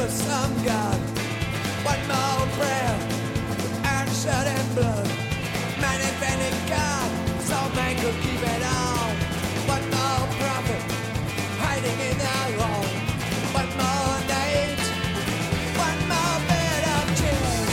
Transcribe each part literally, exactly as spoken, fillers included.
some God. One more prayer, and shed in blood. Man invented God, so man could keep it all. One more prophet, hiding in the wall. One more night, one more bed of tears.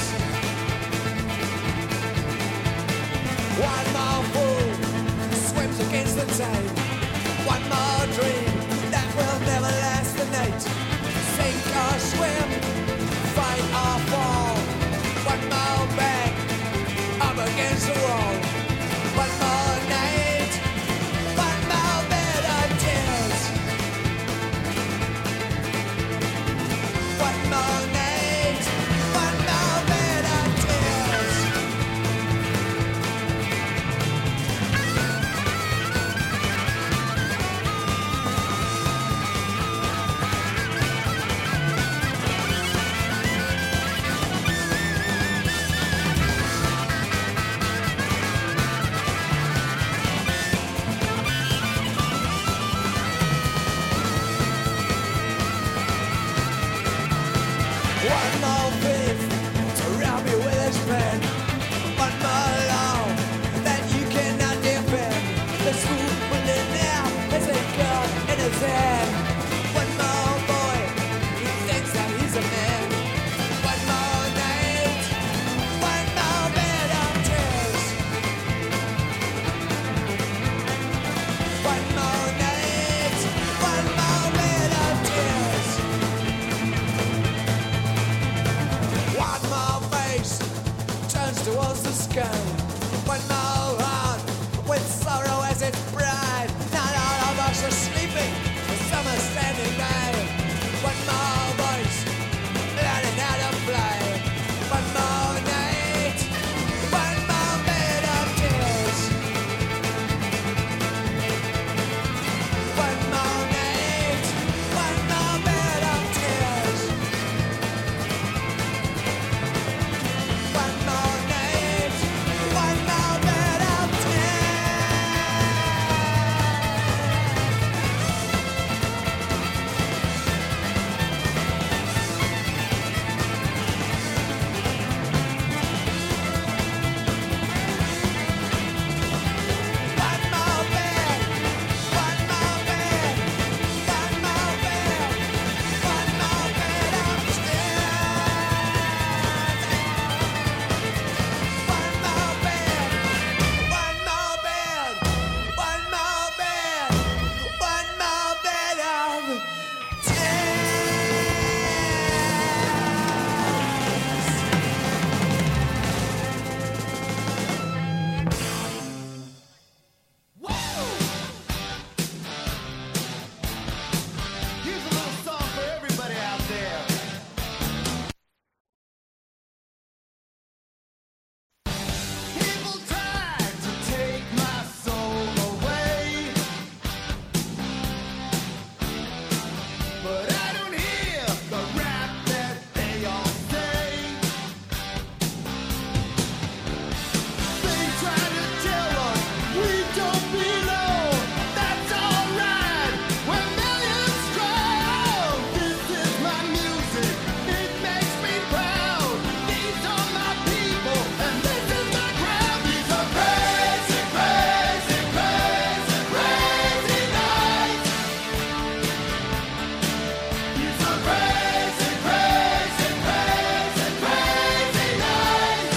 One more fool swims against the tide. One more dream that will never last the night. Sink or swim, fight or fall. One more bang, up against the wall. One more night, one more bed of tears. One more night, one more bed of tears. One more thief to rob you with his pen. One more law that you cannot defend. The fool pulling now has a gun in his hand. One more boy who thinks that he's a man. One more night, one more bed of tears. One more night, one more bed of tears. One more face turns towards the sky. One more heart with sorrow as its bride. Not all of us are sleeping, some are standing by. One more voice learning how to fly. One more night, one more bed of tears. One more night, one more bed of tears. One more night, one more bed of tears. One more bed, one more bed, one more bed, one more bed of tears. One more bed, one more bed, one more bed, one more bed of Here's a little song for everybody out there. People tried to take my soul away, but I don't hear the rap that they all say. They try to tell us we don't belong. That's alright. We're millions strong. This is my music. It makes me proud. These are my people, and this is my crowd. These are crazy, crazy, crazy, crazy nights. These are crazy, crazy, crazy, crazy nights.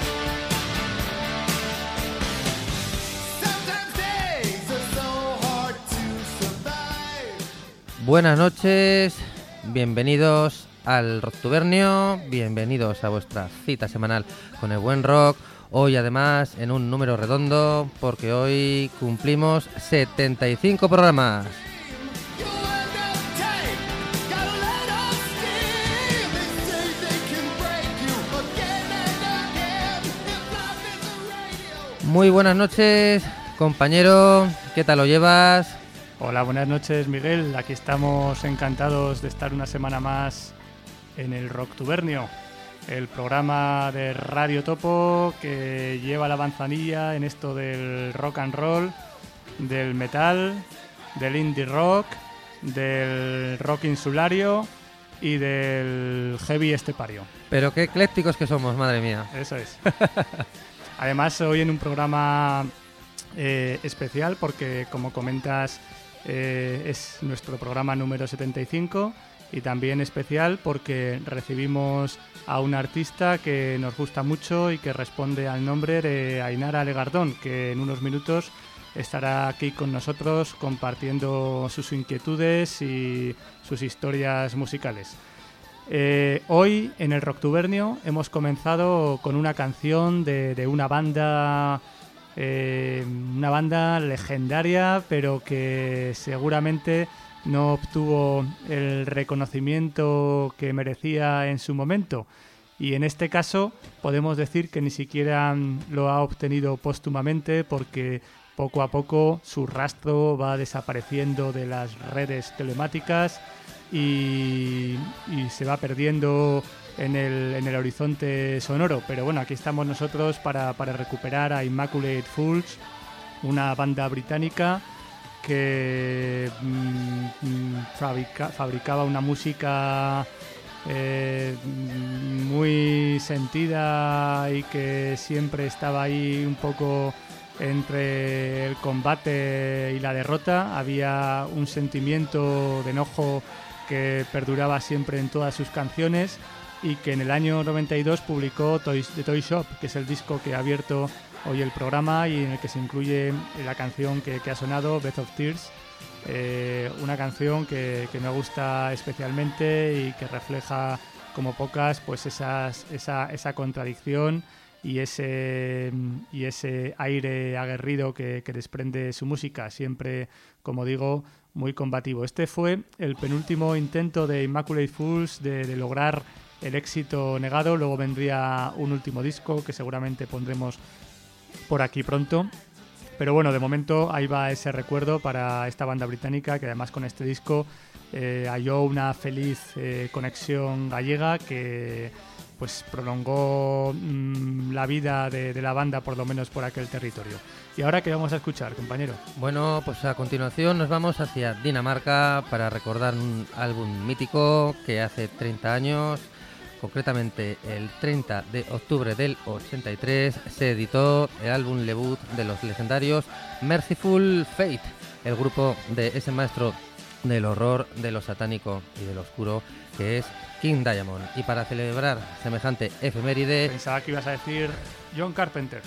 Sometimes days are so hard to survive. Buenas noches, bienvenidos al Rocktubernio, bienvenidos a vuestra cita semanal con el buen rock. Hoy además en un número redondo porque hoy cumplimos setenta y cinco programas. You end up tight, gotta let off steam. They say they can break you again and again. If love is a radio. Muy buenas noches, compañero, ¿qué tal lo llevas? Hola, buenas noches, Miguel. Aquí estamos encantados de estar una semana más en el Rocktubernio, el programa de Radio Topo que lleva la manzanilla en esto del rock and roll, del metal, del indie rock, del rock insulario y del heavy estepario. Pero qué eclécticos que somos, madre mía. Eso es. Además, hoy en un programa eh, especial porque, como comentas, eh, es nuestro programa número setenta y cinco y también especial porque recibimos a un artista que nos gusta mucho y que responde al nombre de Ainara Legardón, que en unos minutos estará aquí con nosotros compartiendo sus inquietudes y sus historias musicales. Eh, hoy en el Rocktubernio hemos comenzado con una canción de, de una banda, eh, una banda legendaria, pero que seguramente no obtuvo el reconocimiento que merecía en su momento. Y en este caso podemos decir que ni siquiera lo ha obtenido póstumamente porque poco a poco su rastro va desapareciendo de las redes telemáticas y, y se va perdiendo en el, en el horizonte sonoro. Pero bueno, aquí estamos nosotros para, para recuperar a Immaculate Fools, una banda británica que mmm, fabrica, fabricaba una música eh, muy sentida y que siempre estaba ahí un poco entre el combate y la derrota. Había un sentimiento de enojo que perduraba siempre en todas sus canciones y que en el año noventa y dos publicó Toys, The Toy Shop, que es el disco que ha abierto hoy el programa y en el que se incluye la canción que, que ha sonado, Bed of Tears, eh, una canción que, que me gusta especialmente y que refleja como pocas pues esas, esa, esa contradicción y ese, y ese aire aguerrido que, que desprende su música, siempre, como digo, muy combativo. Este fue el penúltimo intento de Immaculate Fools de, de lograr el éxito negado. Luego vendría un último disco que seguramente pondremos por aquí pronto. Pero bueno, de momento ahí va ese recuerdo para esta banda británica que además con este disco eh, halló una feliz eh, conexión gallega que pues prolongó mmm, la vida de, de la banda por lo menos por aquel territorio. ¿Y ahora qué vamos a escuchar, compañero? Bueno, pues a continuación nos vamos hacia Dinamarca para recordar un álbum mítico que hace treinta años, concretamente el treinta de octubre del ochenta y tres, se editó el álbum debut de los legendarios Merciful Fate, el grupo de ese maestro del horror, de lo satánico y de lo oscuro que es King Diamond. Y para celebrar semejante efeméride... Pensaba que ibas a decir John Carpenter.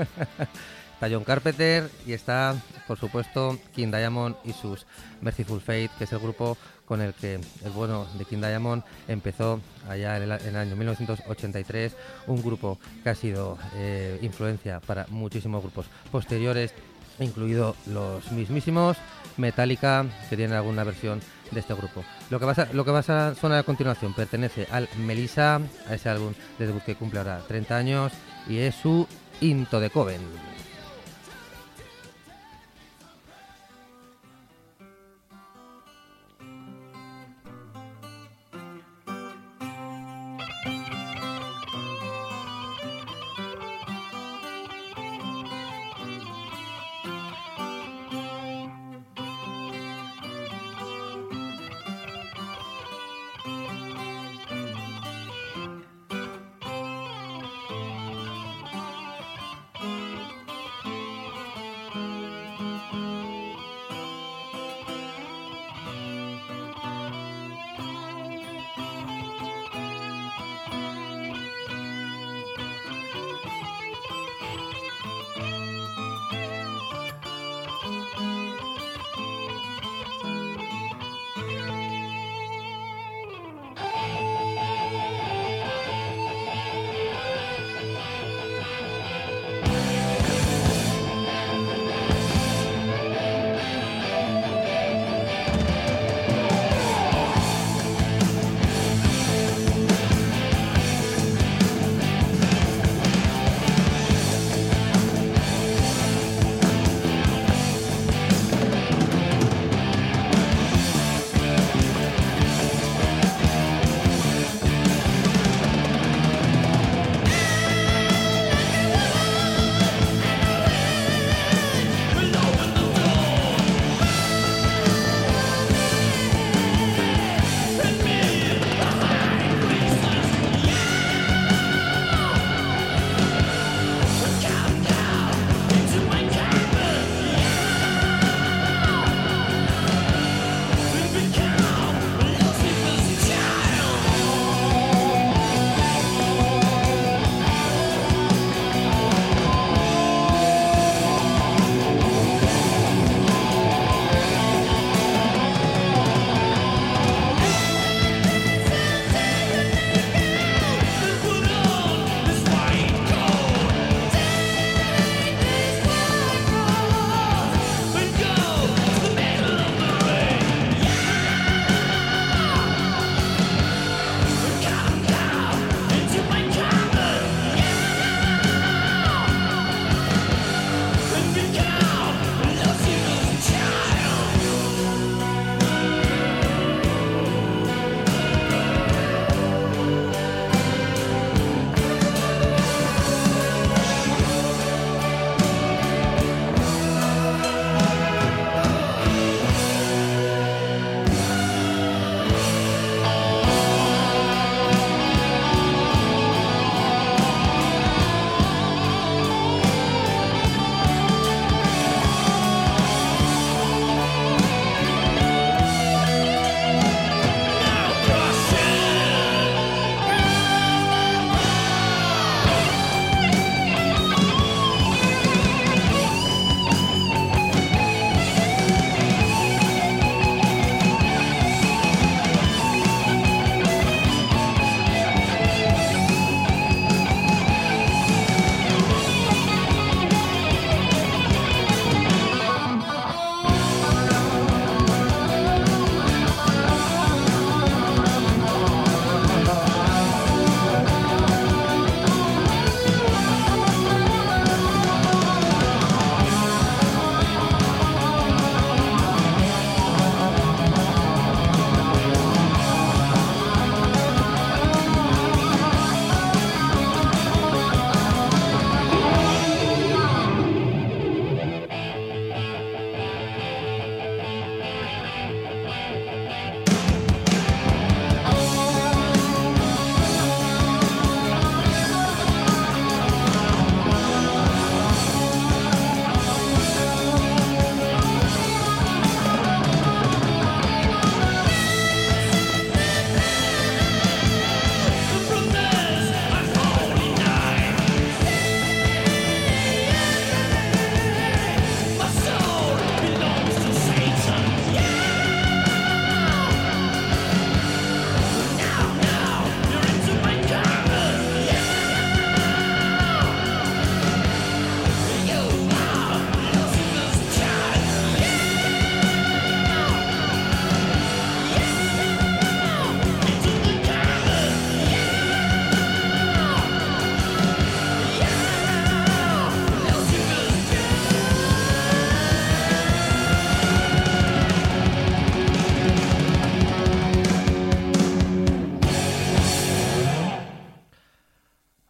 Está John Carpenter y está, por supuesto, King Diamond y sus Merciful Fate, que es el grupo con el que el bueno de King Diamond empezó allá en el, en el año mil novecientos ochenta y tres, un grupo que ha sido eh, influencia para muchísimos grupos posteriores, incluido los mismísimos Metallica, que tienen alguna versión de este grupo. Lo que, vas a, lo que vas a sonar a continuación pertenece al Melissa, a ese álbum de debut que cumple ahora treinta años, y es su Into the Coven.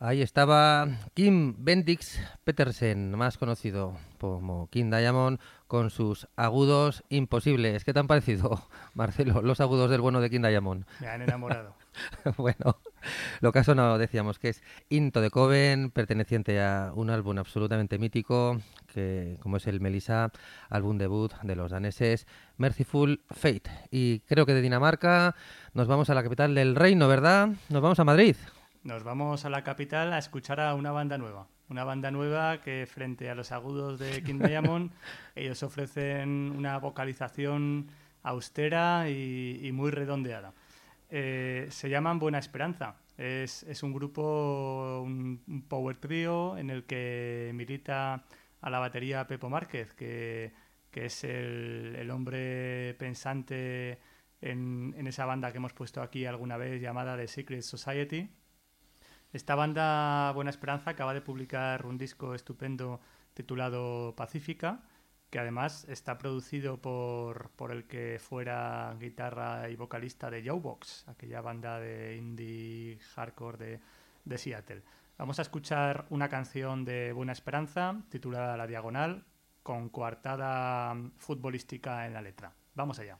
Ahí estaba Kim Bendix Petersen, más conocido como King Diamond, con sus agudos imposibles. ¿Qué te han parecido, Marcelo, los agudos del bueno de King Diamond? Me han enamorado. Bueno, lo caso no decíamos que es Into the Coven, perteneciente a un álbum absolutamente mítico, que como es el Melissa, álbum debut de los daneses Merciful Fate. Y creo que de Dinamarca nos vamos a la capital del reino, ¿verdad? Nos vamos a Madrid. Nos vamos a la capital a escuchar a una banda nueva. Una banda nueva que frente a los agudos de King Diamond, ellos ofrecen una vocalización austera y, y muy redondeada. Eh, se llaman Buena Esperanza. Es, es un grupo, un, un power trio en el que milita a la batería Pepo Márquez, que, que es el, el hombre pensante en, en esa banda que hemos puesto aquí alguna vez llamada The Secret Society. Esta banda Buena Esperanza acaba de publicar un disco estupendo titulado Pacífica, que además está producido por, por el que fuera guitarra y vocalista de Jawbox, aquella banda de indie hardcore de, de Seattle. Vamos a escuchar una canción de Buena Esperanza titulada La Diagonal, con coartada futbolística en la letra. Vamos allá.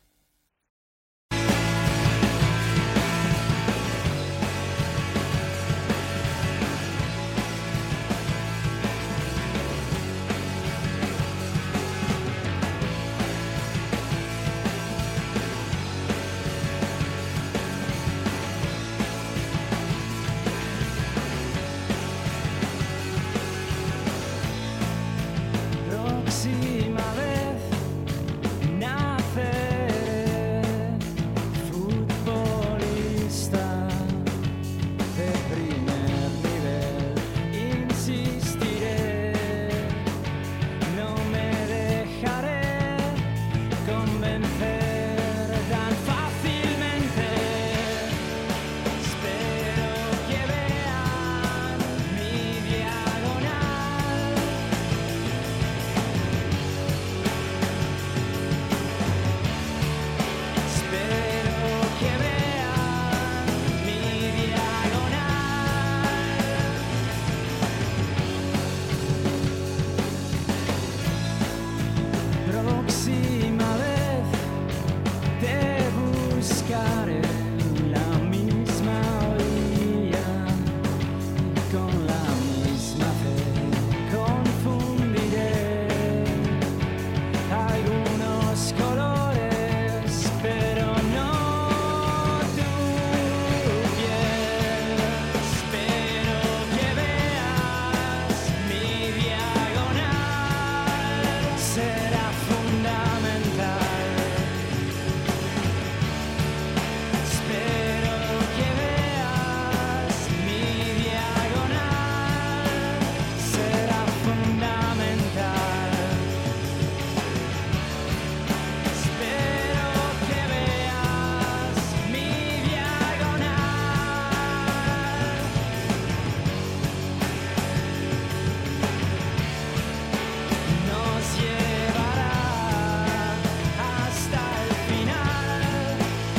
Próxima vez naceré futbolista de primer nivel. Insistiré, no me dejaré convencer tan fácilmente. Espero que vean mi diagonal. Espero que vean mi diagonal. Próxima vez te buscaré en la misma orilla y con la misma fe confundiré algunos colores, pero no tu piel. Espero que veas mi diagonal, será fundamental. Espero que veas mi diagonal, será fundamental. Espero que veas mi diagonal. Nos llevará hasta el final.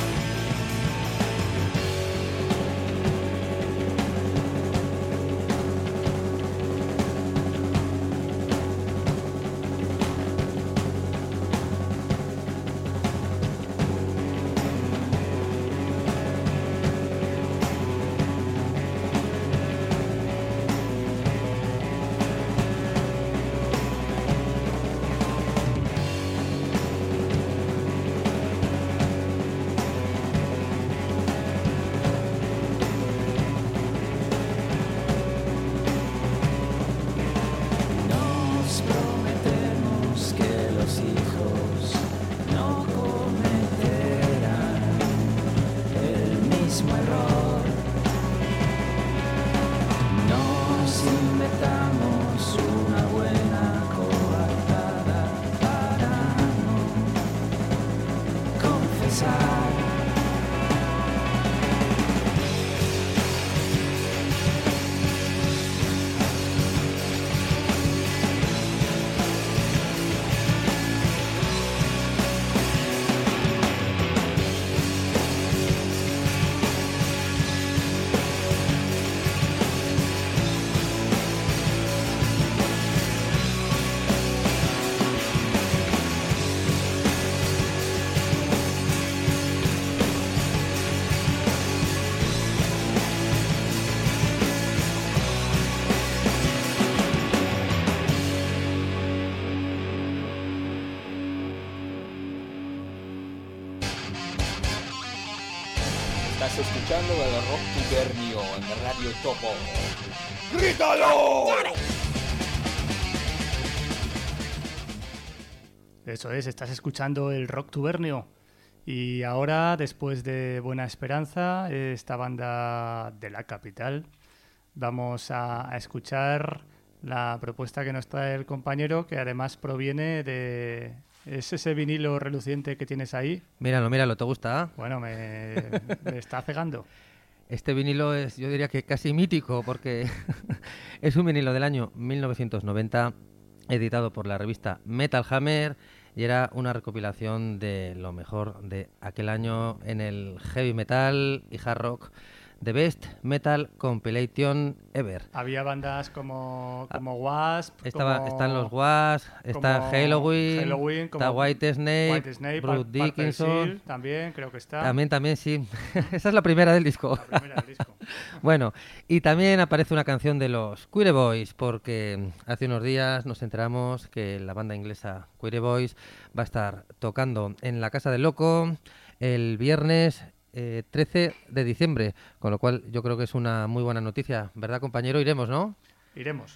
Nos prometemos que los hijos no cometerán el mismo error. Nos inventamos una buena coartada para no confesar. Estás escuchando el Rock Tubernio en Radio Topo. ¡Grítalo! Eso es, estás escuchando el Rock Tubernio. Y ahora, después de Buena Esperanza, esta banda de la capital, vamos a, a escuchar la propuesta que nos trae el compañero, que además proviene de... ¿Es ese vinilo reluciente que tienes ahí? Míralo, míralo, ¿te gusta? Bueno, me, me está cegando. Este vinilo es, yo diría que casi mítico, porque es un vinilo del año mil novecientos noventa, editado por la revista Metal Hammer, y era una recopilación de lo mejor de aquel año en el heavy metal y hard rock. The Best Metal Compilation Ever. Había bandas como, como Wasp. Estaba, como, están los Wasp, está Halloween, Halloween está White Snake, White Snake Bruce Par- Dickinson. Seal, también creo que está. También, también, sí. Esa es la primera del disco. La primera del disco. Bueno, y también aparece una canción de los Queer Boys, porque hace unos días nos enteramos que la banda inglesa Queer Boys va a estar tocando en la Casa del Loco el viernes Eh, trece de diciembre, con lo cual yo creo que es una muy buena noticia, ¿verdad, compañero? Iremos, ¿no? Iremos.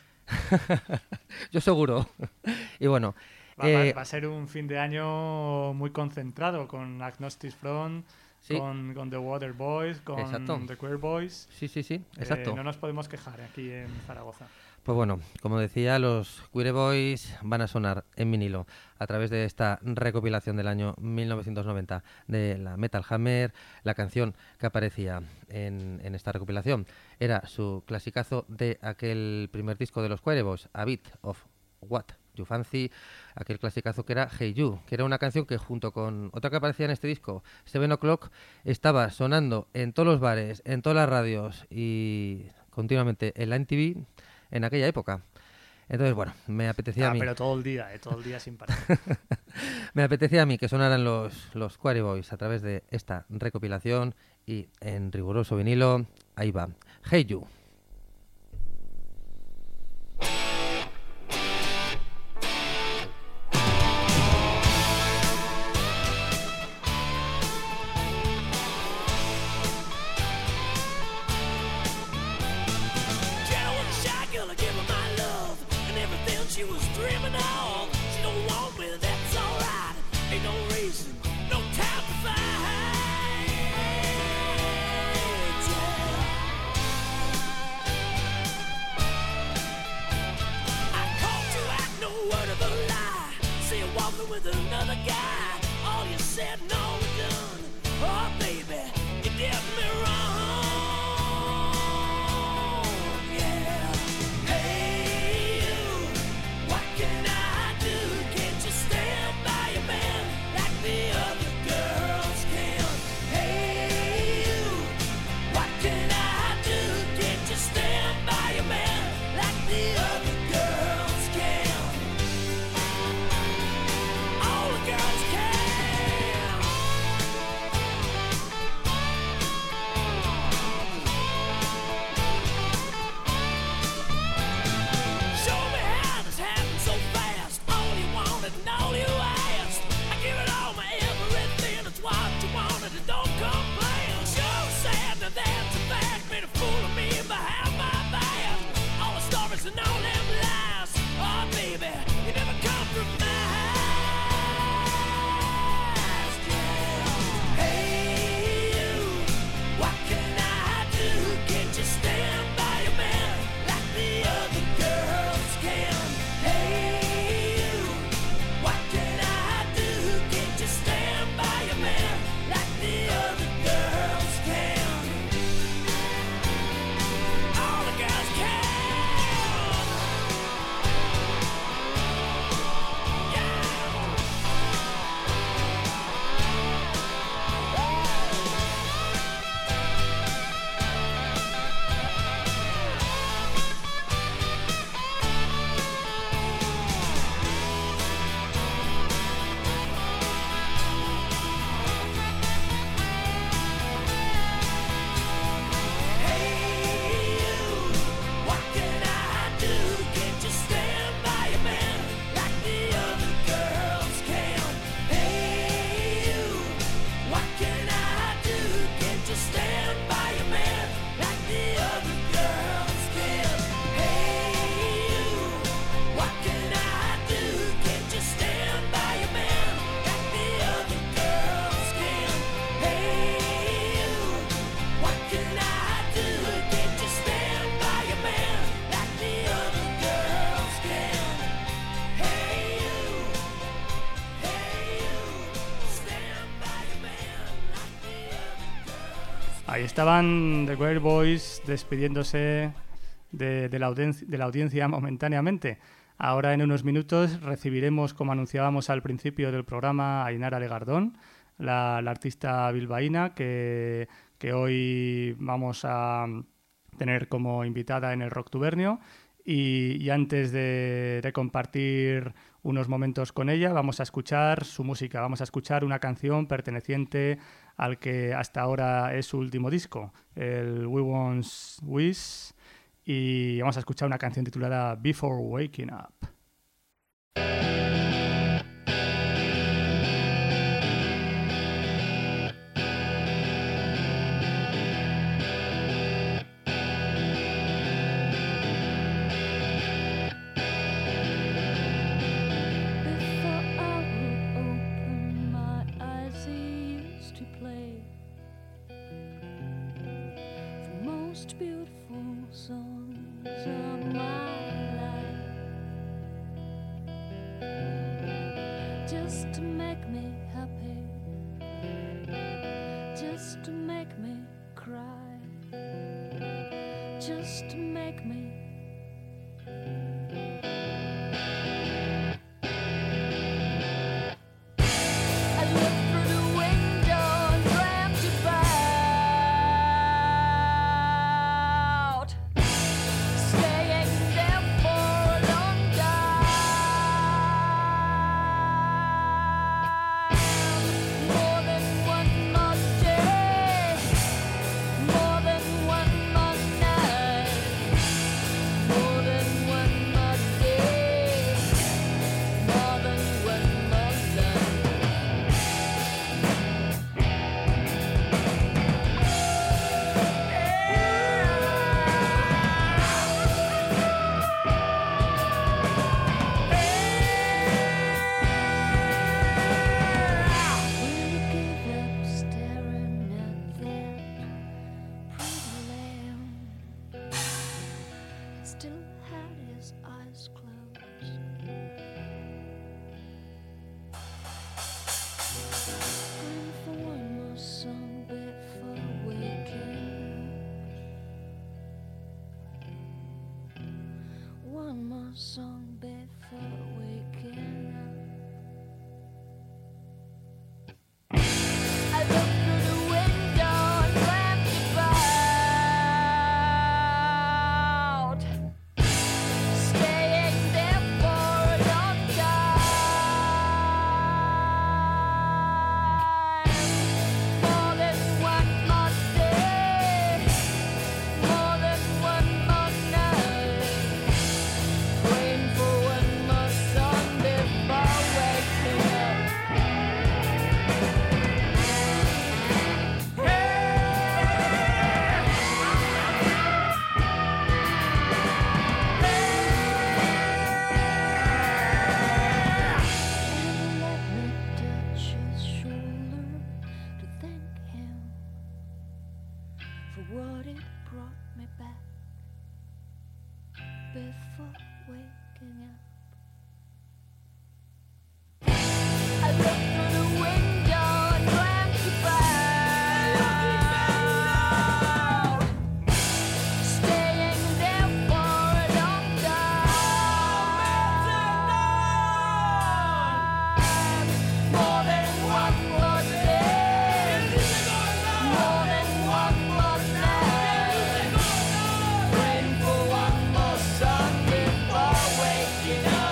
Yo seguro. Y bueno, Va, eh, va, va a ser un fin de año muy concentrado, con Agnostic Front, sí. con, con The Water Boys, con Exacto. The Queer Boys. Sí, sí, sí, Eh, exacto. no nos podemos quejar aquí en Zaragoza. Pues bueno, como decía, los Queer Boys van a sonar en vinilo a través de esta recopilación del año mil novecientos noventa de la Metal Hammer. La canción que aparecía en, en esta recopilación era su clasicazo de aquel primer disco de los Queer Boys, A Bit of What You Fancy, aquel clasicazo que era Hey You, que era una canción que junto con otra que aparecía en este disco, Seven O'Clock, estaba sonando en todos los bares, en todas las radios y continuamente en la M T V en aquella época. Entonces, bueno, me apetecía Ah, a mí. pero todo el día, eh, todo el día sin parar. Me apetecía a mí que sonaran los, los Queer Boys a través de esta recopilación y en riguroso vinilo, ahí va. Hey You. She was dreaming of. She don't want me, that's alright. Ain't no reason, no time to fight. Yeah. I caught you out, no word of a lie. See you walking with another guy. All you said, no done. Oh baby, you did me wrong. Yeah. Hey you. What can I do? Can't you stand by your man like the other girls can? Hey you, what can I do? Can't you stand by your man like the other girls can? All the girls can. Ahí estaban The Great Boys despidiéndose de, de, la audiencia, de la audiencia momentáneamente. Ahora en unos minutos recibiremos, como anunciábamos al principio del programa, a Ainara Legardón, la, la artista bilbaína que, que hoy vamos a tener como invitada en el Rocktubernio. Y, y antes de, de compartir unos momentos con ella, vamos a escuchar su música, vamos a escuchar una canción perteneciente al que hasta ahora es su último disco, el We Want Wish, y vamos a escuchar una canción titulada Before Waking Up. Song before waking up. I look through the window and dreamt about staying there for a long time. More than one more day, more than one more night. Praying for one more song before waking up. And let me touch his shoulder to thank him for what it brought me back before waking up. I look through the window and dreamt about staying there for a long time. More than one more day, more than one more night. Praying for one more sun before waking up.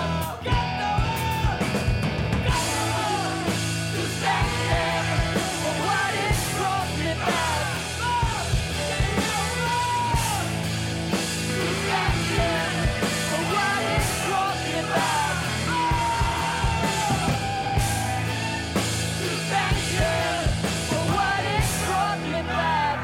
To thank him for what it brought me back. To thank him for what it brought me back. To thank him for what it brought me back.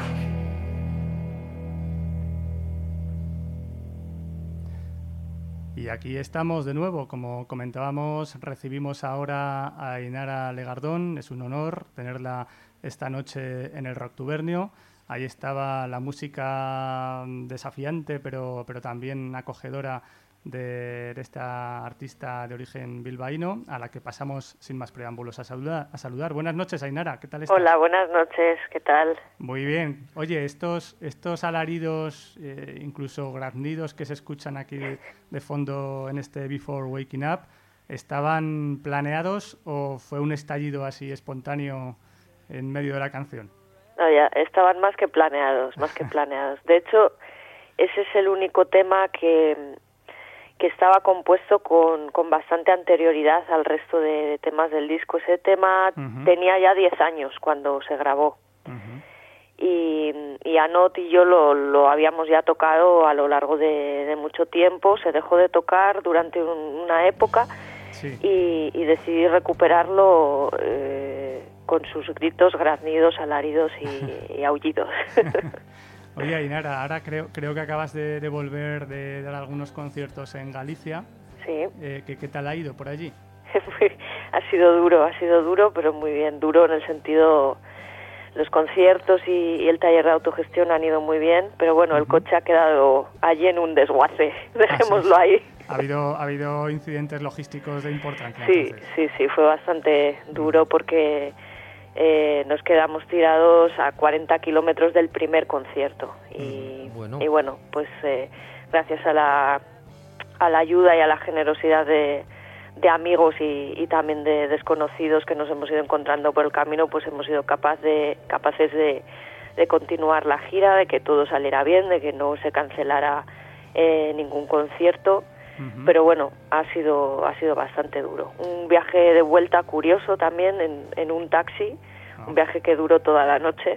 Y aquí estamos de nuevo, como comentábamos, recibimos ahora a Ainara Legardón, es un honor tenerla esta noche en el Rocktubernio. Ahí estaba la música desafiante, pero, pero también acogedora de, de esta artista de origen bilbaíno, a la que pasamos sin más preámbulos a saludar. A saludar. Buenas noches, Ainara, ¿qué tal estás? Hola, buenas noches, ¿qué tal? Muy bien. Oye, estos, estos alaridos, eh, incluso graznidos que se escuchan aquí de, de fondo en este Before Waking Up, ¿estaban planeados o fue un estallido así espontáneo en medio de la canción? No, ya, estaban más que planeados, más que planeados. De hecho, ese es el único tema que, que estaba compuesto con, con bastante anterioridad al resto de, de temas del disco. Ese tema Uh-huh. tenía ya diez años cuando se grabó. Uh-huh. Y, y Anot y yo lo, lo habíamos ya tocado a lo largo de, de mucho tiempo. Se dejó de tocar durante un, una época Sí. y, y decidí recuperarlo eh, con sus gritos, graznidos, alaridos y, y aullidos. Oye, Ainara, ahora creo, creo que acabas de, de volver de dar algunos conciertos en Galicia. Sí, Eh, ¿qué, ¿Qué tal ha ido por allí? ha sido duro, ha sido duro, pero muy bien. Duro en el sentido, los conciertos y, y el taller de autogestión han ido muy bien, pero bueno, el Ujú. coche ha quedado allí en un desguace, dejémoslo ahí. ¿Ha habido, ha habido incidentes logísticos de importancia? Sí, entonces? sí, sí, fue bastante duro porque eh, nos quedamos tirados a cuarenta kilómetros del primer concierto y Mm, bueno. y bueno, pues eh, gracias a la a la ayuda y a la generosidad de, de amigos y, y también de desconocidos que nos hemos ido encontrando por el camino, pues hemos sido capaz de, capaces de, de continuar la gira, de que todo saliera bien, de que no se cancelara eh, ningún concierto. Ujú. Pero bueno, ha sido ha sido bastante duro. Un viaje de vuelta curioso también en, en un taxi, Ah. un viaje que duró toda la noche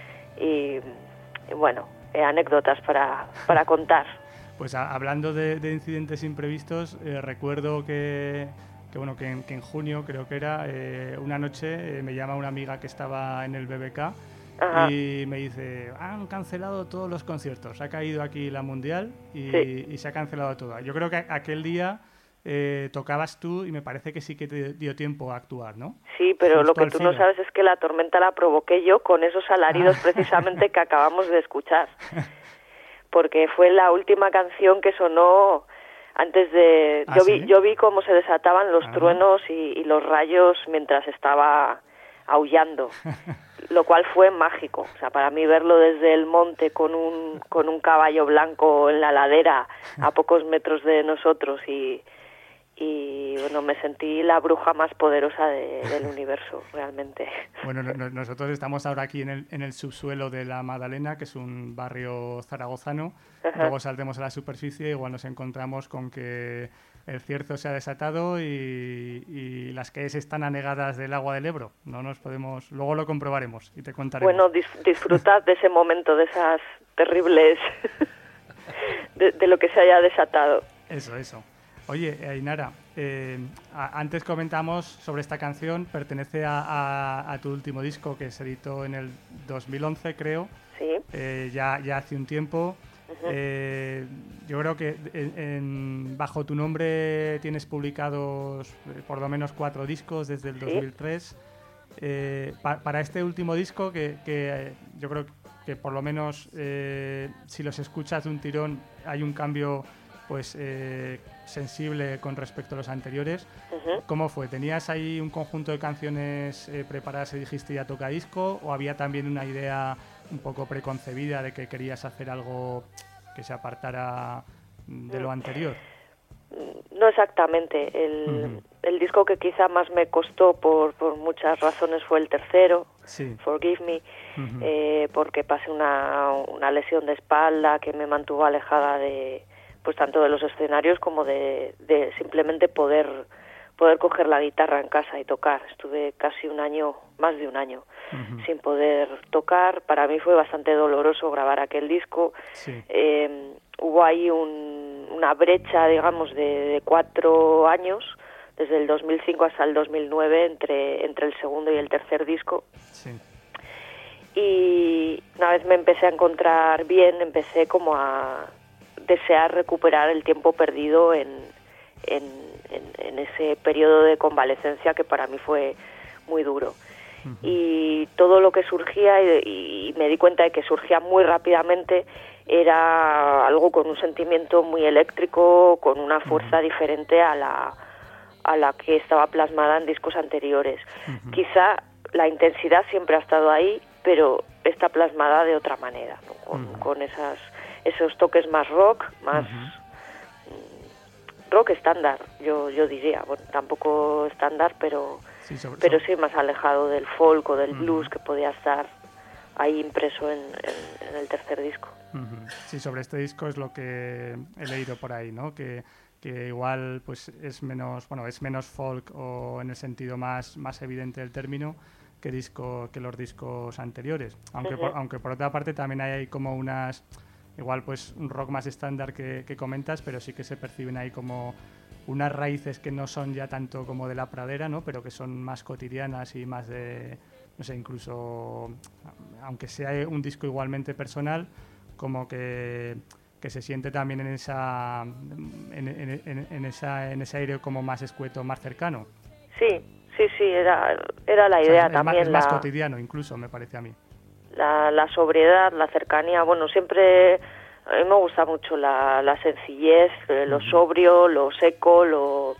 y, y bueno, eh, anécdotas para, para contar. Pues a- hablando de, de incidentes imprevistos, eh, recuerdo que, que, bueno, que, en, que en junio, creo que era, eh, una noche eh, me llama una amiga que estaba en el B B K Ajá. y me dice, han cancelado todos los conciertos, ha caído aquí la Mundial y, Sí. y se ha cancelado todo. Yo creo que aquel día eh, tocabas tú y me parece que sí que te dio tiempo a actuar, ¿no? Sí, pero Justo lo que al tú no filo. sabes es que la tormenta la provoqué yo con esos alaridos Ah. precisamente que acabamos de escuchar. Porque fue la última canción que sonó antes de... ¿Ah, yo sí? vi yo vi cómo se desataban los Ah. truenos y, y los rayos mientras estaba aullando, lo cual fue mágico. O sea, para mí verlo desde el monte con un, con un caballo blanco en la ladera a pocos metros de nosotros y... y bueno, me sentí la bruja más poderosa de- del universo, realmente. Bueno, no- no- nosotros estamos ahora aquí en el, en el subsuelo de la Madalena, que es un barrio zaragozano. Ajá. Luego saltemos a la superficie, igual nos encontramos con que el cierzo se ha desatado y, y las calles están anegadas del agua del Ebro. No nos podemos, luego lo comprobaremos y te contaremos. Bueno, dis- disfrutad de ese momento, de esas terribles... de, de lo que se haya desatado. Eso, eso. Oye, Ainara, eh, a- antes comentamos sobre esta canción, pertenece a, a- a tu último disco que se editó en el dos mil once, creo. Sí, Eh, ya, ya hace un tiempo. Ujú. Eh, yo creo que en- en- bajo tu nombre tienes publicados eh, por lo menos cuatro discos desde el Sí. dos mil tres. Eh, pa- para este último disco, que, que, eh, yo creo que por lo menos eh, si los escuchas de un tirón hay un cambio pues eh, sensible con respecto a los anteriores. ujú. ¿Cómo fue? ¿Tenías ahí un conjunto de canciones eh, preparadas y dijiste ya toca disco? ¿O había también una idea un poco preconcebida de que querías hacer algo que se apartara de lo anterior? No exactamente. El, Ujú. el disco que quizá más me costó por, por muchas razones fue el tercero, Sí. Forgive Me, Ujú. eh, porque pasé una, una lesión de espalda que me mantuvo alejada de, pues tanto de los escenarios como de, de simplemente poder poder coger la guitarra en casa y tocar. Estuve casi un año, más de un año, Ujú. sin poder tocar. Para mí fue bastante doloroso grabar aquel disco. Sí. Eh, hubo ahí un, una brecha, digamos, de, de cuatro años, desde el dos mil cinco hasta el dos mil nueve, entre, entre el segundo y el tercer disco. Sí. Y una vez me empecé a encontrar bien, empecé como a desear recuperar el tiempo perdido en, en, en, en ese periodo de convalecencia que para mí fue muy duro. Ujú. Y todo lo que surgía y, y me di cuenta de que surgía muy rápidamente, era algo con un sentimiento muy eléctrico, con una fuerza diferente a la, a la que estaba plasmada en discos anteriores. Ujú. Quizá la intensidad siempre ha estado ahí, pero está plasmada de otra manera, ¿no? Con, Ujú. con esas, esos toques más rock, más Ujú. mm, rock estándar, yo, yo diría. Bueno, tampoco estándar, pero, Sí, sobre- pero sobre- sí más alejado del folk o del Ujú. blues que podía estar ahí impreso en, en- en el tercer disco. Ujú. Sí, sobre este disco es lo que he leído por ahí, ¿no? Que, que igual pues es menos, bueno, es menos folk o en el sentido más, más evidente del término que disco que los discos anteriores. Aunque por, Ujú. aunque por otra parte también hay, ahí como unas, igual pues un rock más estándar que, que comentas, pero sí que se perciben ahí como unas raíces que no son ya tanto como de la pradera, ¿no? Pero que son más cotidianas y más de, no sé, incluso aunque sea un disco igualmente personal, como que, que se siente también en esa en, en- en- en esa en ese aire como más escueto, más cercano. Sí, sí, sí, era, era la O sea, idea es, es más, también, es más la, cotidiano incluso, me parece a mí. la, la sobriedad, la cercanía. Bueno, siempre a mí me gusta mucho la, la sencillez, eh, lo Ujú. sobrio, lo seco, lo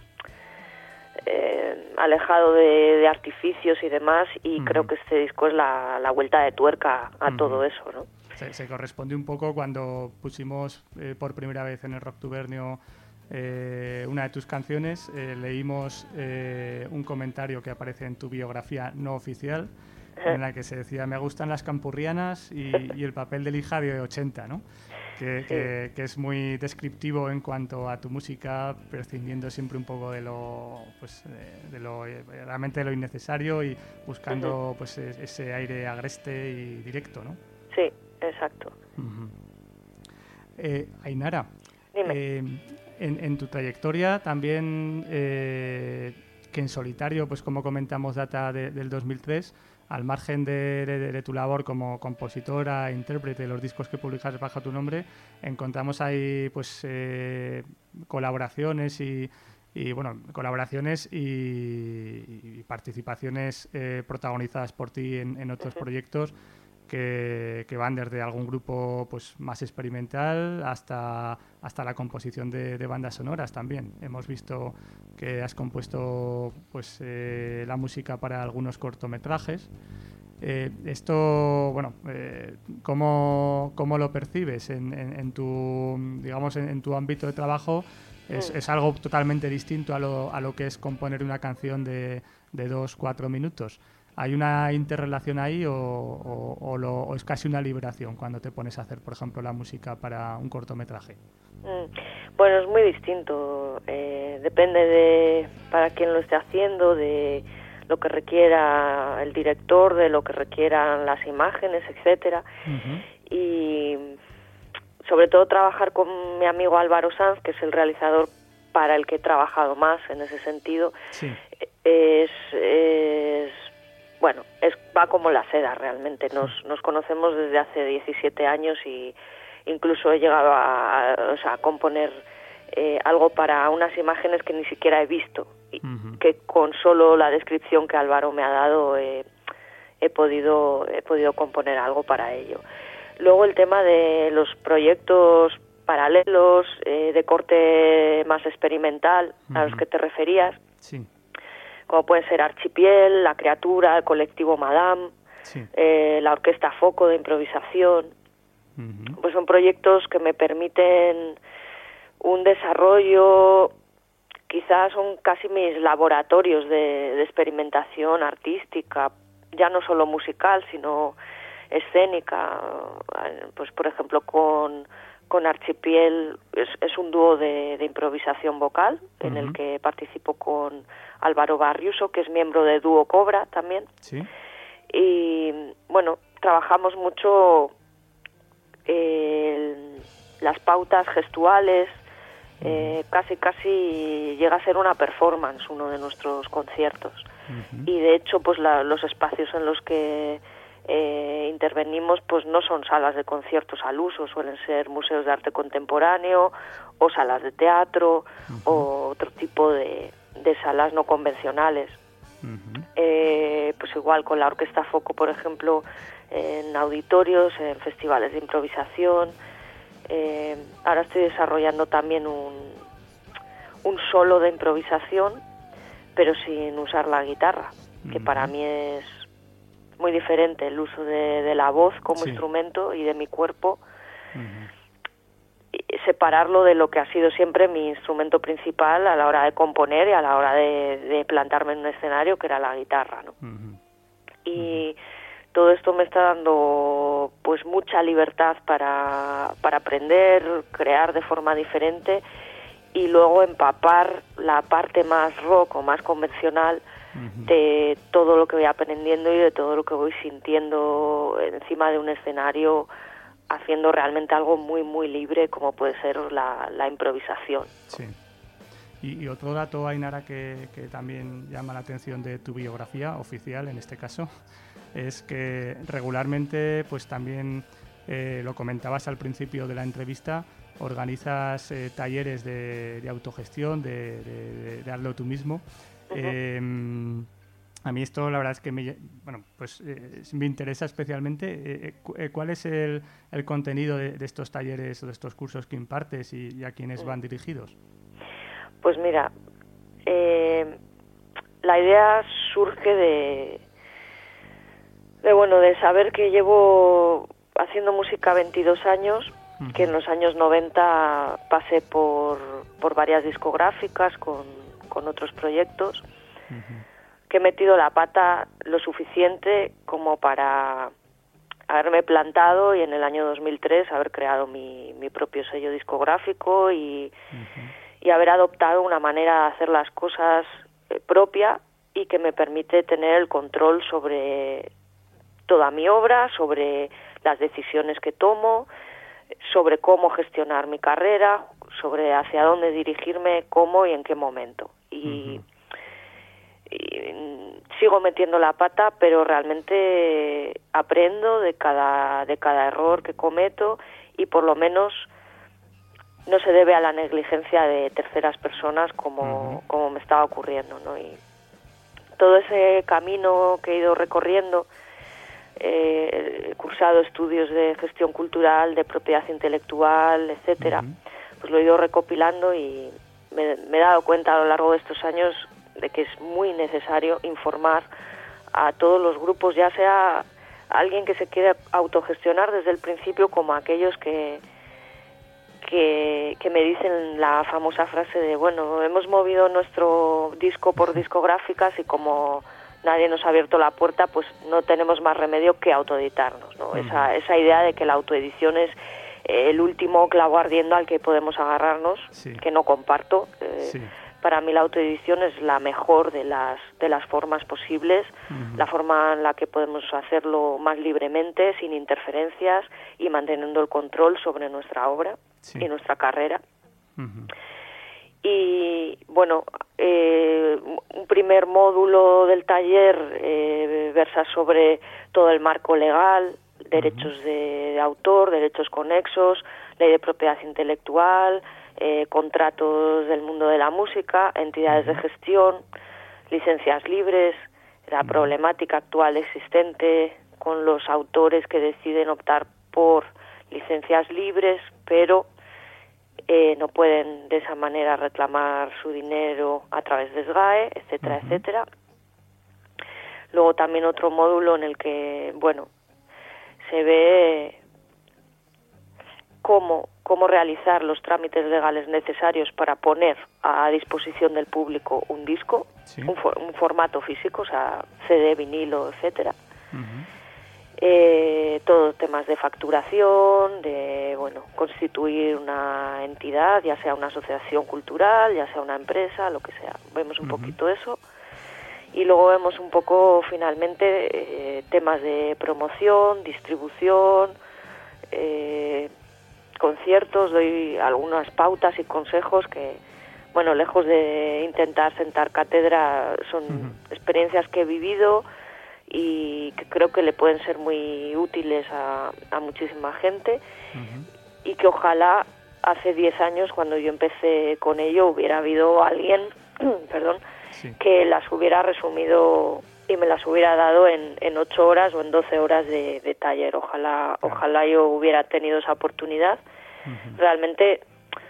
eh, alejado de, de artificios y demás, y Ujú. creo que este disco es la, la vuelta de tuerca a Ujú. todo eso, ¿no? Se, se corresponde un poco cuando pusimos eh, por primera vez en el Rock Tubernio eh, una de tus canciones, eh, leímos eh, un comentario que aparece en tu biografía no oficial, en la que se decía: me gustan las campurrianas y, y el papel de hija de ochenta, ¿no? Que, que- que es muy descriptivo en cuanto a tu música, prescindiendo siempre un poco de lo, pues, de, de lo eh, realmente de lo innecesario y buscando pues es- ese aire agreste y directo, ¿no? Sí, exacto. Ujú. Eh, Ainara, Dime. eh, en, en tu trayectoria también, eh, que en solitario, pues como comentamos, data de- del dos mil tres, al margen de, de- de tu labor como compositora, intérprete, los discos que publicas bajo tu nombre, encontramos ahí pues eh, colaboraciones y, y, bueno, colaboraciones y, y participaciones eh, protagonizadas por ti en, en otros proyectos que, que van desde algún grupo pues más experimental hasta, hasta la composición de, de bandas sonoras también. Hemos visto que has compuesto pues eh, la música para algunos cortometrajes. Eh, esto, bueno, eh, ¿cómo, cómo lo percibes en, en- en tu, digamos, en, en tu ámbito de trabajo? Es, Mm. es algo totalmente distinto a lo, a lo que es componer una canción de, de dos, cuatro minutos. ¿Hay una interrelación ahí o, o- o lo- o es casi una liberación cuando te pones a hacer, por ejemplo, la música para un cortometraje? Mm, Bueno, es muy distinto. eh, depende de para quién lo esté haciendo, de lo que requiera el director, de lo que requieran las imágenes, etcétera. Ujú. Y sobre todo trabajar con mi amigo Álvaro Sanz, que es el realizador para el que he trabajado más en ese sentido, Sí. es, es bueno, es va como la seda realmente. Nos, nos conocemos desde hace diecisiete años y incluso he llegado a, a, o sea, a componer eh, algo para unas imágenes que ni siquiera he visto y Ujú. que con solo la descripción que Álvaro me ha dado eh, he podido he podido componer algo para ello. Luego el tema de los proyectos paralelos eh, de corte más experimental a los Ujú. que te referías, Sí, como pueden ser Archipiel, La Criatura, el colectivo Madame, sí. eh, la Orquesta Foco de improvisación. Ujú. Pues son proyectos que me permiten un desarrollo, quizás son casi mis laboratorios de, de experimentación artística, ya no solo musical, sino escénica. Pues por ejemplo con, con Archipiel es, es un dúo de, de improvisación vocal, en el Ujú. que participo con Álvaro Barriuso, que es miembro de Dúo Cobra también. Sí. Y bueno, trabajamos mucho eh, las pautas gestuales, eh, casi casi llega a ser una performance uno de nuestros conciertos. Ujú. Y de hecho pues la- los espacios en los que eh, intervenimos pues no son salas de conciertos al uso, suelen ser museos de arte contemporáneo o salas de teatro o otro tipo de, de salas no convencionales. Ujú. Eh, pues igual con la Orquesta Foco, por ejemplo, en auditorios, en festivales de improvisación. Eh, ahora estoy desarrollando también un, un solo de improvisación, pero sin usar la guitarra, que Ujú. para mí es muy diferente el uso de, de la voz como Sí. instrumento y de mi cuerpo, Ujú. y separarlo de lo que ha sido siempre mi instrumento principal a la hora de componer y a la hora de, de plantarme en un escenario, que era la guitarra, ¿no? Ujú. Y todo esto me está dando pues mucha libertad para, para aprender, crear de forma diferente y luego empapar la parte más rock o más convencional Ujú. de todo lo que voy aprendiendo y de todo lo que voy sintiendo encima de un escenario, haciendo realmente algo muy muy libre como puede ser la, la improvisación. Sí. Y, y otro dato, Ainara, que, que también llama la atención de tu biografía oficial, en este caso, es que regularmente, pues también eh, lo comentabas al principio de la entrevista, organizas eh, talleres de, de autogestión, de, de, de, de hazlo tú mismo. Ujú. Eh, a mí esto, la verdad es que me, bueno, pues, eh, me interesa especialmente. Eh, cu- eh, ¿Cuál es el, el contenido de, de estos talleres o de estos cursos que impartes y, y a quiénes van dirigidos? Pues mira, eh, la idea surge de, de, bueno, de saber que llevo haciendo música veintidós años, Ujú. que en los años noventa pasé por, por varias discográficas con, con otros proyectos, Ujú. que he metido la pata lo suficiente como para haberme plantado y en el año dos mil tres haber creado mi, mi propio sello discográfico y, Ujú. y haber adoptado una manera de hacer las cosas eh, propia y que me permite tener el control sobre toda mi obra, sobre las decisiones que tomo, sobre cómo gestionar mi carrera, sobre hacia dónde dirigirme, cómo y en qué momento. Y, Ujú. y, mm, sigo metiendo la pata, pero realmente aprendo de cada de cada error que cometo y por lo menos no se debe a la negligencia de terceras personas como, Ujú. como me estaba ocurriendo, ¿no? Y todo ese camino que he ido recorriendo, eh, he cursado estudios de gestión cultural, de propiedad intelectual, etcétera, Ujú. pues lo he ido recopilando y me, me he dado cuenta a lo largo de estos años de que es muy necesario informar a todos los grupos, ya sea alguien que se quiere autogestionar desde el principio como aquellos que que, que me dicen la famosa frase de, bueno, hemos movido nuestro disco por discográficas y como nadie nos ha abierto la puerta, pues no tenemos más remedio que autoeditarnos, ¿no? Ujú. Esa, esa idea de que la autoedición es eh, el último clavo ardiendo al que podemos agarrarnos, Sí. que no comparto. Eh, Sí. Para mí la autoedición es la mejor de las de las formas posibles, Ujú. la forma en la que podemos hacerlo más libremente, sin interferencias y manteniendo el control sobre nuestra obra Sí. y nuestra carrera. Ujú. Y bueno, eh, un primer módulo del taller eh, versa sobre todo el marco legal, derechos de, de autor, derechos conexos, ley de propiedad intelectual, eh, contratos del mundo de la música, entidades de gestión, licencias libres, la problemática actual existente con los autores que deciden optar por licencias libres, pero eh, no pueden de esa manera reclamar su dinero a través de S G A E, etcétera, Ujú. etcétera. Luego también otro módulo en el que, bueno, se ve cómo, cómo realizar los trámites legales necesarios para poner a disposición del público un disco, Sí. un, for- un formato físico, o sea, C D, vinilo, etcétera. Ujú. Eh, todos temas de facturación, de bueno, constituir una entidad, ya sea una asociación cultural, ya sea una empresa, lo que sea. Vemos un Ujú. poquito eso. Y luego vemos un poco, finalmente, eh, temas de promoción, distribución, eh, conciertos. Doy algunas pautas y consejos que, bueno, lejos de intentar sentar cátedra, son Ujú. experiencias que he vivido y que creo que le pueden ser muy útiles a, a muchísima gente Ujú. y que ojalá hace diez años, cuando yo empecé con ello, hubiera habido alguien perdón, Sí. que las hubiera resumido y me las hubiera dado en, en ocho horas o en doce horas de, de taller. Ojalá, Claro. ojalá yo hubiera tenido esa oportunidad. Ujú. Realmente,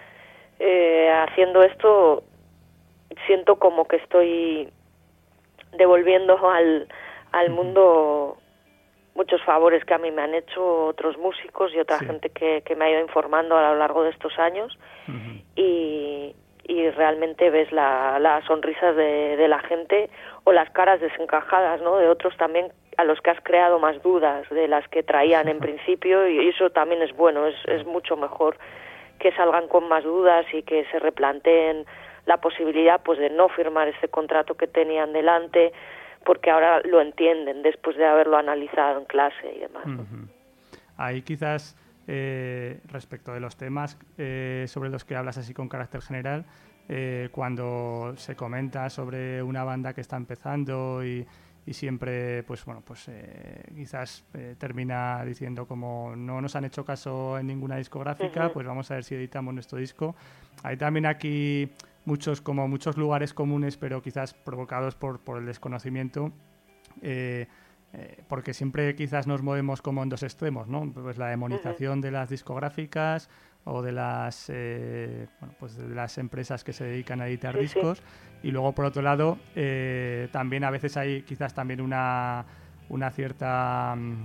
eh, haciendo esto, siento como que estoy devolviendo al, al mundo muchos favores que a mí me han hecho otros músicos y otra Sí. gente que, que me ha ido informando a lo largo de estos años. Ujú. y, y realmente ves la, las sonrisas de, de la gente o las caras desencajadas, ¿no? De otros también a los que has creado más dudas de las que traían en principio, y eso también es bueno, es, es mucho mejor que salgan con más dudas y que se replanteen la posibilidad pues de no firmar ese contrato que tenían delante, porque ahora lo entienden después de haberlo analizado en clase y demás, ¿no? Ujú. Ahí quizás eh, respecto de los temas eh, sobre los que hablas así con carácter general, eh, cuando se comenta sobre una banda que está empezando y, y siempre pues bueno pues eh, quizás eh, termina diciendo como no nos han hecho caso en ninguna discográfica, Ujú. pues vamos a ver si editamos nuestro disco. Hay también aquí muchos como muchos lugares comunes, pero quizás provocados por, por el desconocimiento. Eh, Eh, porque siempre quizás nos movemos como en dos extremos, ¿no? Pues la demonización de las discográficas o de las eh, bueno, pues de las empresas que se dedican a editar Sí, sí. discos, y luego por otro lado eh, también a veces hay quizás también una una cierta mm,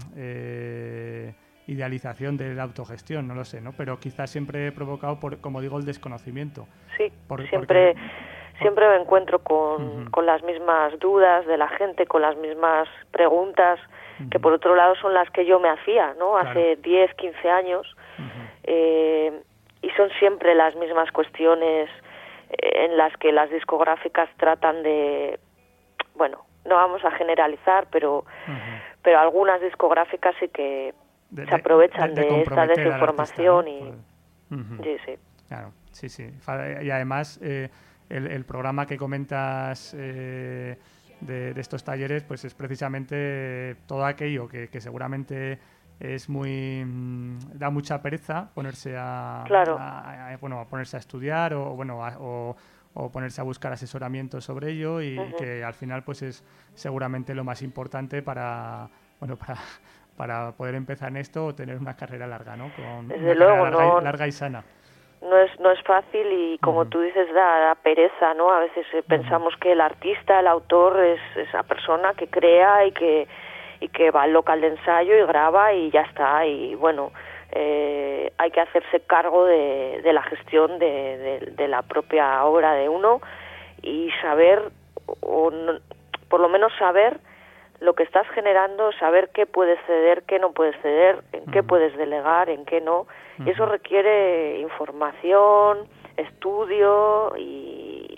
eh, idealización de la autogestión, no lo sé, ¿no? Pero quizás siempre provocado por, como digo, el desconocimiento. Sí, Por- siempre porque- siempre me encuentro con, Ujú. con las mismas dudas de la gente, con las mismas preguntas, que Ujú. por otro lado son las que yo me hacía, ¿no? Claro. Hace diez, quince años, Ujú. eh, y son siempre las mismas cuestiones eh, en las que las discográficas tratan de, bueno, no vamos a generalizar, pero Ujú. pero algunas discográficas sí que De- se aprovechan de- de, de esta comprometer al desinformación artista, ¿no? y Ujú. sí, sí. Claro, sí, sí. Fa- Y además, eh, el, el programa que comentas eh, de, de estos talleres, pues es precisamente todo aquello que, que seguramente es muy mm, da mucha pereza ponerse a, Claro. a- a- bueno a ponerse a estudiar o bueno a- o, o ponerse a buscar asesoramiento sobre ello, y Ujú. que al final pues es seguramente lo más importante para bueno para para poder empezar en esto o tener una carrera larga, ¿no? Con Desde una carrera luego, larga, no- y, larga y sana. No es, no es fácil y como Ujú. tú dices da, da pereza, ¿no? A veces eh, pensamos que el artista, el autor es esa persona que crea y que y que va al local de ensayo y graba y ya está, y bueno, eh, hay que hacerse cargo de, de la gestión de, de, de la propia obra de uno y saber, o no- por lo menos saber lo que estás generando, saber qué puedes ceder, qué no puedes ceder, en qué Ujú. puedes delegar, en qué no. Y eso Ujú. requiere información, estudio y,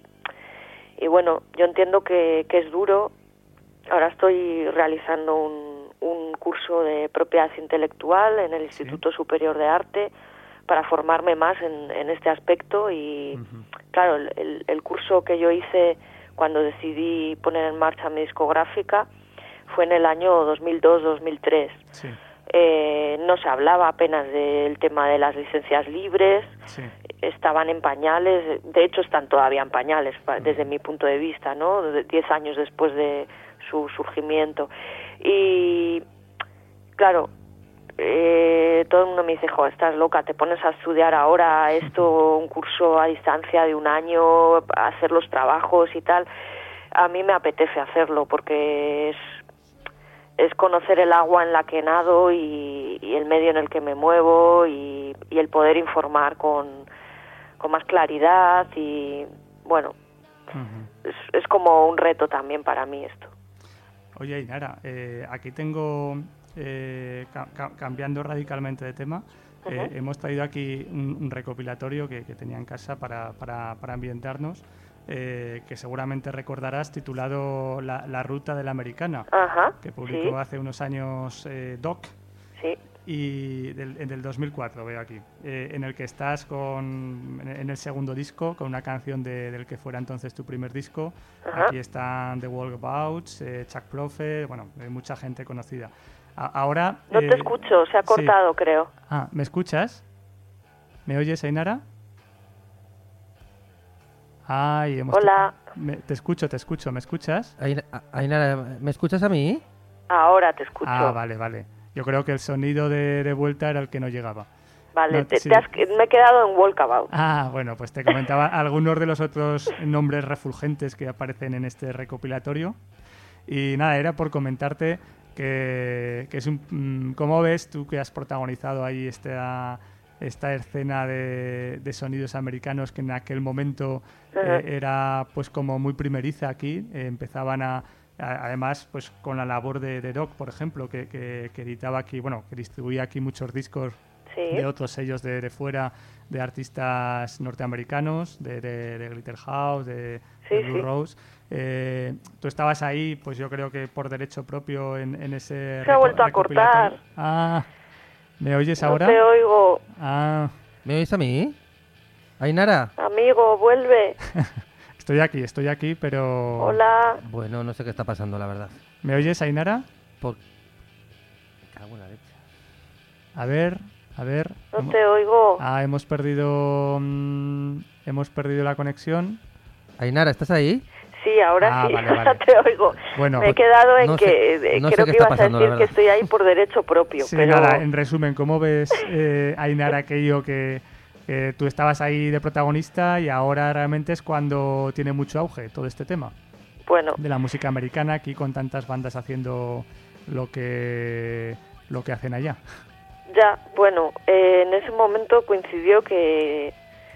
y bueno, yo entiendo que, que es duro. Ahora estoy realizando un, un curso de propiedad intelectual en el Instituto Superior de Arte para formarme más en, en este aspecto y Ujú. claro, el, el, el curso que yo hice cuando decidí poner en marcha mi discográfica fue en el año dos mil dos dos mil tres. Sí, Eh, no se hablaba apenas del tema de las licencias libres, sí. estaban en pañales, de hecho están todavía en pañales pa- desde mi punto de vista, ¿no? De- diez años después de su surgimiento. Y claro, eh, todo el mundo me dice, jo, estás loca, te pones a estudiar ahora esto, un curso a distancia de un año, a hacer los trabajos y tal. A mí me apetece hacerlo porque es es conocer el agua en la que nado y, y el medio en el que me muevo y, y el poder informar con, con más claridad y bueno, Ujú. es, es como un reto también para mí esto. Oye, Ainara, eh, aquí tengo, eh, ca- ca- cambiando radicalmente de tema, eh, Ujú. hemos traído aquí un, un recopilatorio que, que tenía en casa para, para, para ambientarnos, eh, que seguramente recordarás, titulado La, La Ruta de la Americana, Ajá, que publicó sí, hace unos años eh, Doc, sí, y del, en del dos mil cuatro, veo aquí, eh, en el que estás con, en, en el segundo disco, con una canción de- del que fuera entonces tu primer disco. Ajá. Aquí están The Walkabouts, eh, Chuck Prophet, bueno, hay mucha gente conocida. A- ahora... no eh, te escucho, se ha sí. cortado creo. Ah, ¿me escuchas? ¿Me oyes, Ainara? Ay, hemos Hola. Me- te escucho, te escucho. ¿Me escuchas? Aina- Ainara, ¿me escuchas a mí? Ahora te escucho. Ah, vale, vale. Yo creo que el sonido de, de vuelta era el que no llegaba. Vale, No, te, sí. te has- me he quedado en Walkabout. Ah, bueno, pues te comentaba algunos de los otros nombres refulgentes que aparecen en este recopilatorio. Y nada, era por comentarte que, que es un... mm, ¿Cómo ves tú que has protagonizado ahí esta, esta escena de, de sonidos americanos que en aquel momento eh, era pues como muy primeriza aquí? Eh, empezaban a... a- Además, pues con la labor de, de Doc, por ejemplo, que, que, que editaba aquí, bueno, que distribuía aquí muchos discos Sí. de otros sellos de, de fuera, de artistas norteamericanos, de, de, de Glitter House, de, Sí, de Blue sí. Rose. Eh, tú estabas ahí, pues yo creo que por derecho propio en, en ese Se ha reco- vuelto a recopilatorio. cortar. Ah, ¿me oyes No ahora? te oigo. Ah, ¿Me oís a mí? Ainara. Amigo, vuelve. estoy aquí, estoy aquí, pero... Hola. Bueno, no sé qué está pasando, la verdad. ¿Me oyes, Ainara? Por... Me cago en la leche. A ver, a ver. No Hemo- te oigo. Ah, hemos perdido... mm, hemos perdido la conexión. Ainara, ¿estás ahí? Sí, ahora Ah, sí, vale, ahora vale. te oigo. Bueno, me he pues, quedado en no que sé- eh, no sé creo qué que está ibas pasando, a la decir que verdad. estoy ahí por derecho propio, Sí, pero nada, en resumen, ¿cómo ves, eh, Ainara, aquello que, que tú estabas ahí de protagonista y ahora realmente es cuando tiene mucho auge todo este tema bueno, de la música americana aquí con tantas bandas haciendo lo que lo que hacen allá? ya, bueno, eh, en ese momento coincidió que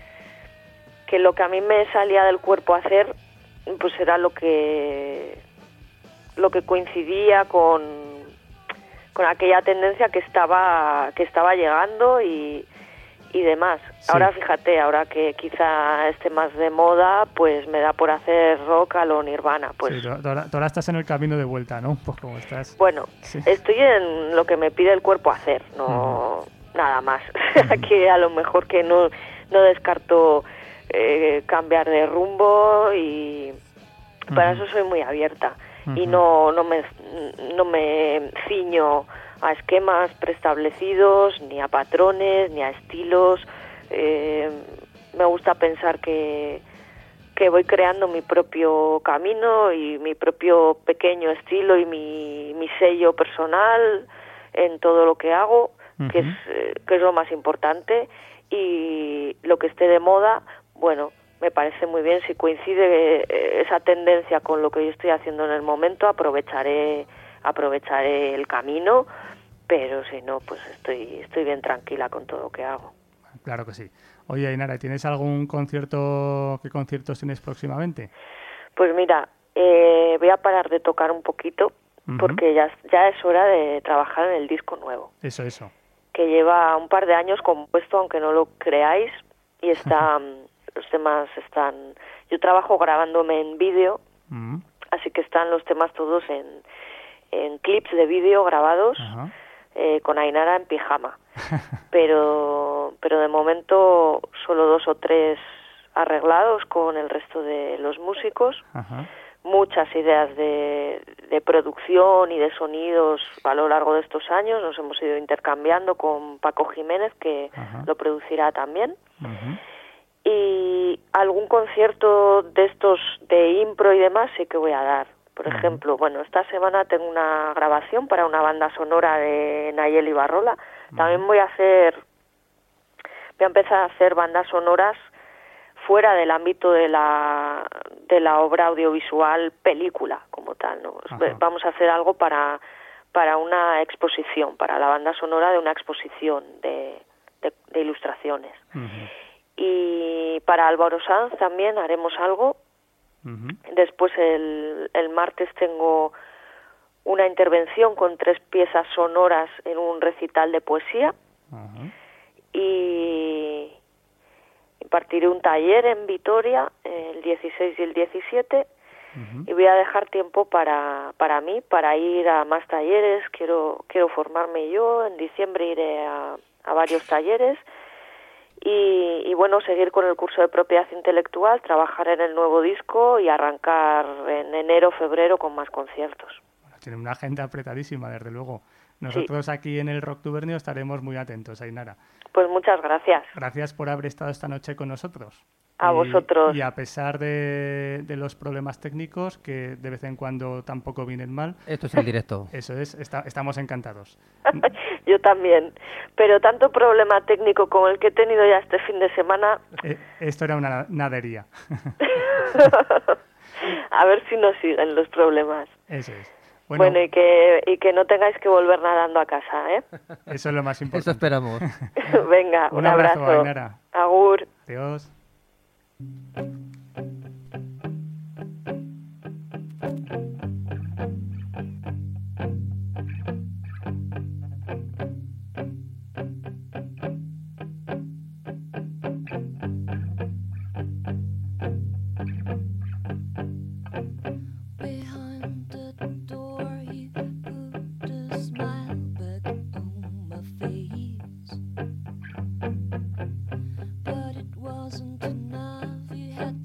que lo que a mí me salía del cuerpo hacer, pues era lo que lo que coincidía con con aquella tendencia que estaba que estaba llegando y y demás. Sí. Ahora fíjate, ahora que quizá esté más de moda, pues me da por hacer rock a lo Nirvana, pues Sí, tú, tú ahora, tú ahora estás en el camino de vuelta, ¿no? Pues como estás... bueno, Sí. estoy en lo que me pide el cuerpo hacer, no nada más. Que a lo mejor que no, no descarto eh, cambiar de rumbo y para Ujú. eso soy muy abierta y Ujú. no, no me no me ciño a esquemas preestablecidos, ni a patrones, ni a estilos. Eh, me gusta pensar que que voy creando mi propio camino y mi propio pequeño estilo y mi, mi sello personal en todo lo que hago, que es Ujú. eh, que es lo más importante, y lo que esté de moda, bueno, me parece muy bien. Si coincide eh, esa tendencia con lo que yo estoy haciendo en el momento, aprovecharé aprovecharé el camino, pero si no, pues estoy estoy bien tranquila con todo lo que hago. Claro que sí. Oye, Ainara, ¿tienes algún concierto? ¿Qué conciertos tienes próximamente? Pues mira, eh, voy a parar de tocar un poquito Ujú. porque ya, ya es hora de trabajar en el disco nuevo, Eso, eso. que lleva un par de años compuesto, aunque no lo creáis, y está, los temas están... Yo trabajo grabándome en vídeo, Mm. así que están los temas todos en, en clips de vídeo grabados, Ajá. eh, con Ainara en pijama. Pero, pero de momento solo dos o tres arreglados con el resto de los músicos. Ajá. Muchas ideas de, de producción y de sonidos a lo largo de estos años. Nos hemos ido intercambiando con Paco Jiménez, que Ajá. lo producirá también. Ujú. Y algún concierto de estos de impro y demás sí que voy a dar. Por Ujú. ejemplo, bueno, esta semana tengo una grabación para una banda sonora de Nayeli Barrola. También voy a hacer, voy a empezar a hacer bandas sonoras fuera del ámbito de la de la obra audiovisual película como tal, ¿no? Ajá. Vamos a hacer algo para para una exposición, para la banda sonora de una exposición de, de, de ilustraciones. Ujú. Y para Álvaro Sanz también haremos algo. Ujú. Después el, el martes tengo una intervención con tres piezas sonoras en un recital de poesía Ajá. y impartiré un taller en Vitoria el dieciséis y el diecisiete Ujú. y voy a dejar tiempo para para mí, para ir a más talleres. Quiero quiero formarme yo. En diciembre iré a, a varios talleres y, y bueno, seguir con el curso de propiedad intelectual, trabajar en el nuevo disco y arrancar en enero, febrero con más conciertos. Bueno, tiene una agenda apretadísima, desde luego. Nosotros aquí en el Rocktubernio estaremos muy atentos, Ainara. Pues muchas gracias. Gracias por haber estado esta noche con nosotros. a Y- vosotros. Y a pesar de, de los problemas técnicos, que de vez en cuando tampoco vienen mal, Esto es el directo. eso es, está- estamos encantados. Yo también. Pero tanto problema técnico como el que he tenido ya este fin de semana, Eh, esto era una nadería. a ver si nos siguen los problemas. Eso es. Bueno, Bueno, y, que, y que no tengáis que volver nadando a casa, ¿eh? eso es lo más Eso importante. esperamos. Venga, un, Un abrazo, abrazo. Ainara. Agur. Adiós. Behind the door, he put a smile back on my face. But it wasn't enough, he had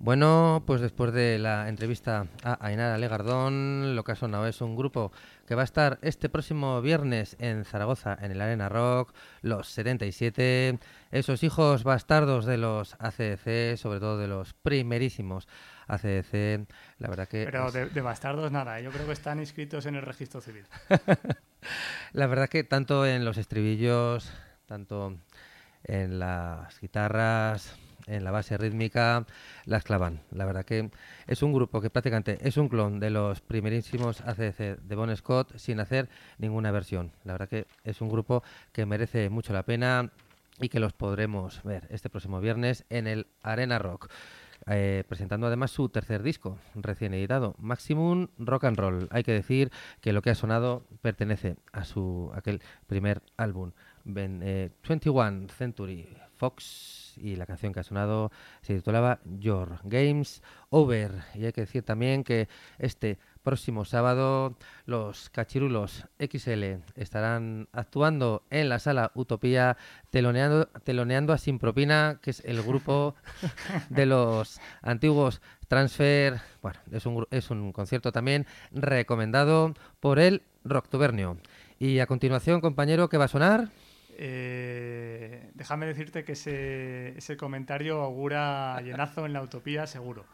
Bueno, pues después de la entrevista a Ainara Legardón, lo que ha sonado es un grupo que va a estar este próximo viernes en Zaragoza, en el Arena Rock, los setenta y siete, esos hijos bastardos de los A C D C, sobre todo de los primerísimos A C D C, la verdad que... Pero es- de, de bastardos nada, yo creo que están inscritos en el registro civil. La verdad que tanto en los estribillos, tanto en las guitarras, en la base rítmica, las clavan. La verdad que es un grupo que prácticamente es un clon de los primerísimos A C D C de Bon Scott sin hacer ninguna versión. La verdad que es un grupo que merece mucho la pena y que los podremos ver este próximo viernes en el Arena Rock. Eh, presentando además su tercer disco, recién editado, Maximum Rock and Roll. Hay que decir que lo que ha sonado pertenece a su aquel primer álbum, Ben- eh, veintiuno Century Fox, y la canción que ha sonado se titulaba Your Game's Over. Y hay que decir también que este próximo sábado los Cachirulos X L estarán actuando en la Sala Utopía, teloneando, teloneando a Sin Propina, que es el grupo de los antiguos Transfer. Bueno, es un, gru- es un concierto también recomendado por el Rocktubernio. Y a continuación, compañero, ¿qué va a sonar? Eh, déjame decirte que ese, ese comentario augura llenazo en la utopía, seguro.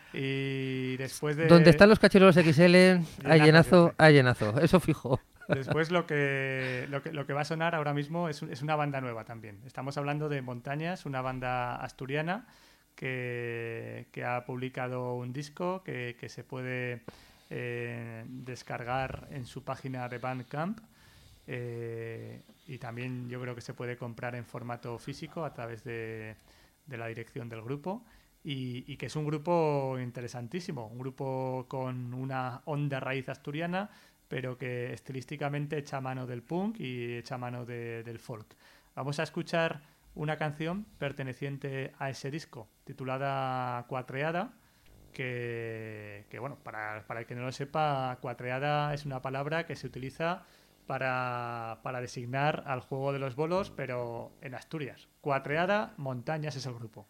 Y después de... Donde están los Cachirulos X L, hay Llenazo llenazo, siempre. hay llenazo, eso fijo. Después lo que, lo que, lo que va a sonar ahora mismo es, un- es una banda nueva también. Estamos hablando de Montañas, una banda asturiana que, que ha publicado un disco que, que se puede eh, descargar en su página de Bandcamp. Eh, y también yo creo que se puede comprar en formato físico a través de, de la dirección del grupo. Y, y que es un grupo interesantísimo, un grupo con una honda raíz asturiana, pero que estilísticamente echa mano del punk y echa mano de- del folk. Vamos a escuchar una canción perteneciente a ese disco, titulada Cuatreada, que, que, bueno, para, para el que no lo sepa, cuatreada es una palabra que se utiliza para, para designar al juego de los bolos, pero en Asturias. Cuatreada, Montañas es el grupo.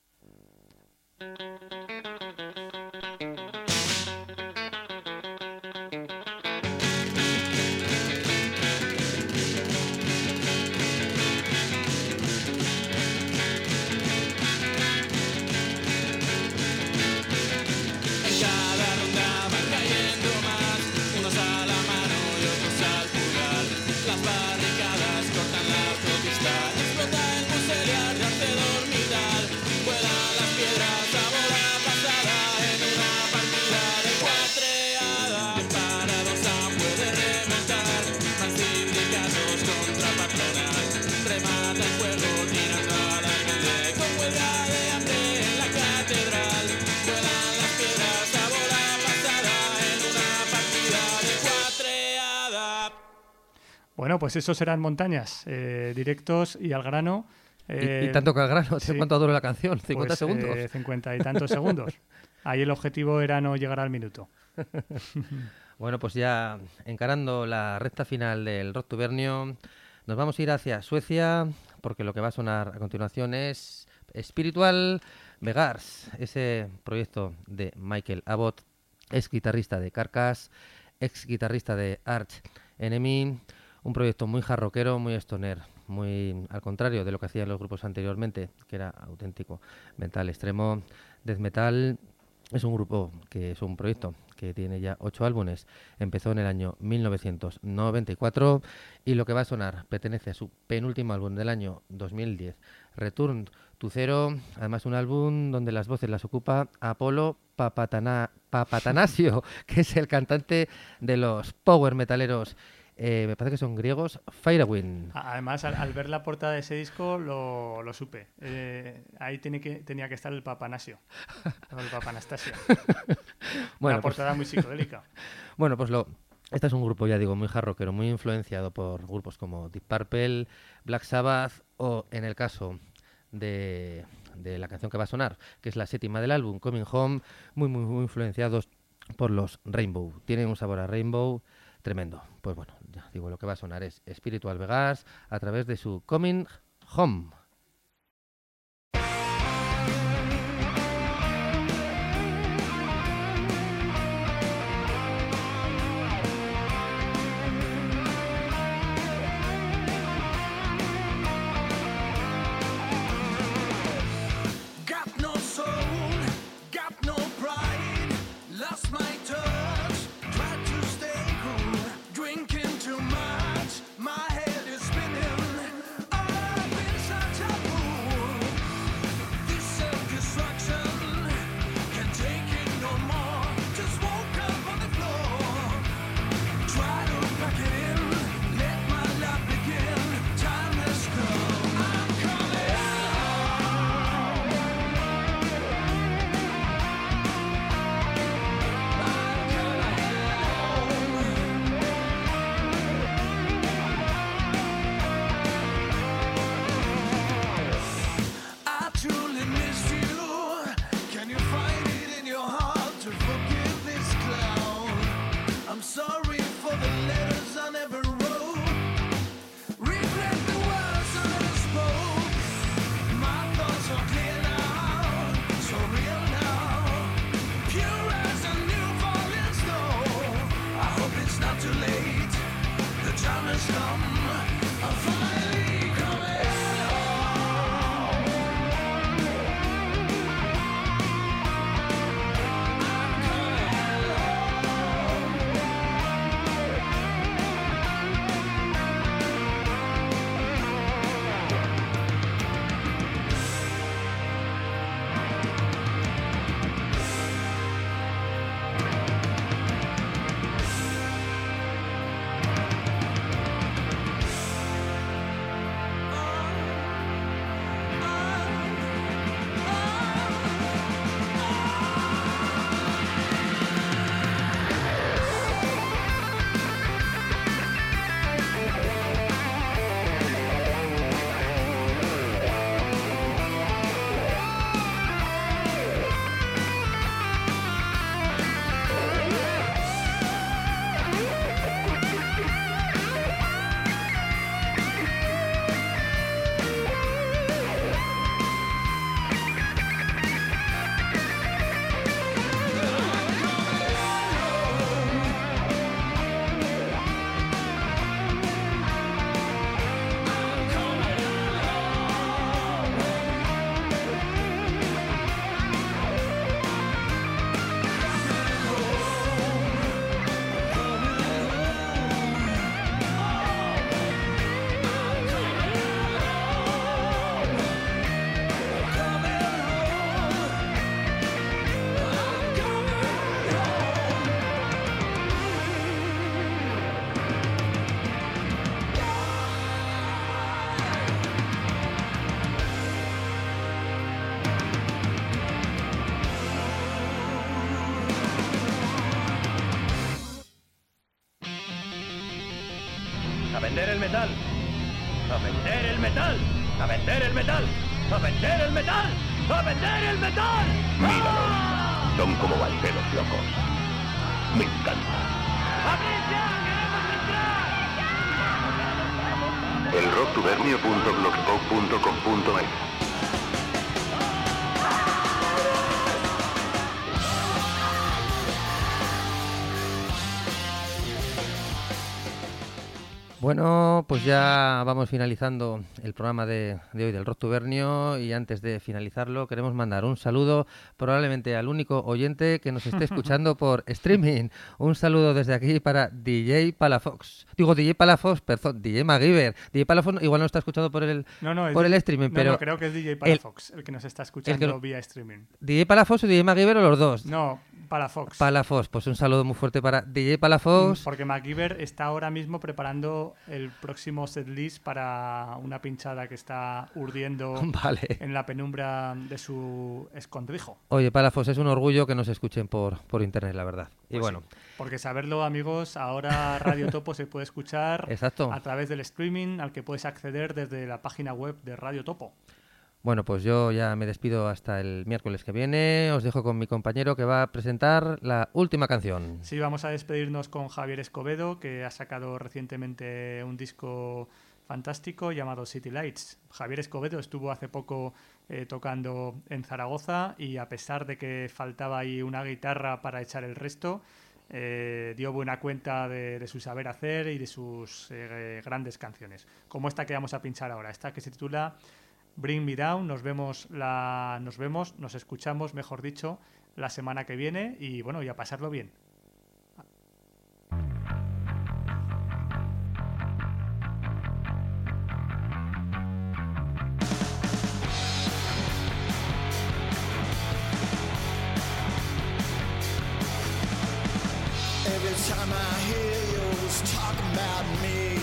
En cada ronda van cayendo más, unos a la mano y otros al pulgar. Las barricadas cortan la autopista, explota el museliar de ArcelorMittal. Vuelan las piedras a bola pasada en una partida de cuatreada. Paradosa puede remontar, más sindicatos contra patronas. Remata el juego tirando a la grande, con huelga de hambre en la catedral. Vuelan las piedras a bola pasada en una partida de cuatreada. Bueno, pues esos serán Montañas, eh, directos y al grano. Y, Eh, y tanto que al grano, sí. ¿cuánto dura la canción? cincuenta pues, segundos. eh, cincuenta y tantos segundos. Ahí el objetivo era no llegar al minuto. Bueno, pues ya encarando la recta final del Rocktubernio, nos vamos a ir hacia Suecia, porque lo que va a sonar a continuación es Spiritual Begars, ese proyecto de Michael Abbott, ex guitarrista de Carcass, ex guitarrista de Arch Enemy, un proyecto muy jarroquero, muy stoner, muy al contrario de lo que hacían los grupos anteriormente, que era auténtico metal extremo, death metal. Es un grupo que es un proyecto que tiene ya ocho álbumes. Empezó en el año mil novecientos noventa y cuatro y lo que va a sonar pertenece a su penúltimo álbum del año dos mil diez, Return to Zero. Además, un álbum donde las voces las ocupa Apolo Papatana- Papatanasio, que es el cantante de los power metaleros. Eh, me parece que son griegos, Firewind. A- Además, al, al ver la portada de ese disco, lo, lo supe. Eh, ahí tiene que, tenía que estar el Papanasio, o el Papanastasio. Bueno, Una pues- portada muy psicodélica. Bueno, pues lo, este es un grupo, ya digo, muy jarroquero, muy influenciado por grupos como Deep Purple, Black Sabbath o, en el caso de, de la canción que va a sonar, que es la séptima del álbum, Coming Home, muy, muy, muy influenciados por los Rainbow. Tienen un sabor a Rainbow tremendo. Pues bueno, ya digo, lo que va a sonar es Spiritual Vegas a través de su Coming Home. metal. A vender el metal. A vender el metal. A vender el metal. A vender el metal. Míralos. Son como banderos locos. Me encanta. ¡Abrid ya! ¡Queremos entrar! El rocktubernio punto blogspot punto com punto es. Bueno, pues ya vamos finalizando el programa de, de hoy del Rocktubernio, y antes de finalizarlo queremos mandar un saludo probablemente al único oyente que nos esté escuchando por streaming. Un saludo desde aquí para D J Palafox. Digo D J Palafox, perdón, D J MacGyver. D J Palafox igual no está escuchando por el, no, no, por el, el streaming, no, pero... No, creo que es D J Palafox el, el que nos está escuchando que, vía streaming. ¿D J Palafox o D J MacGyver o los dos? No, Palafox. Palafox, pues un saludo muy fuerte para D J Palafox. Porque MacGyver está ahora mismo preparando el próximo setlist para una pinchada que está urdiendo vale. en la penumbra de su escondrijo. Oye, Palafox, es un orgullo que nos escuchen por, por internet, la verdad. Pues y bueno. Sí, porque saberlo, amigos, ahora Radio Topo se puede escuchar Exacto. a través del streaming al que puedes acceder desde la página web de Radio Topo. Bueno, pues yo ya me despido hasta el miércoles que viene. Os dejo con mi compañero que va a presentar la última canción. Sí, vamos a despedirnos con Javier Escobedo, que ha sacado recientemente un disco fantástico llamado City Lights. Javier Escobedo estuvo hace poco eh, tocando en Zaragoza, y a pesar de que faltaba ahí una guitarra para echar el resto, eh, dio buena cuenta de, de su saber hacer y de sus eh, grandes canciones. Como esta que vamos a pinchar ahora, esta que se titula Bring Me Down. Nos vemos, la, nos vemos, nos escuchamos, mejor dicho, la semana que viene, y bueno, y a pasarlo bien. Every time I hear you talking about me,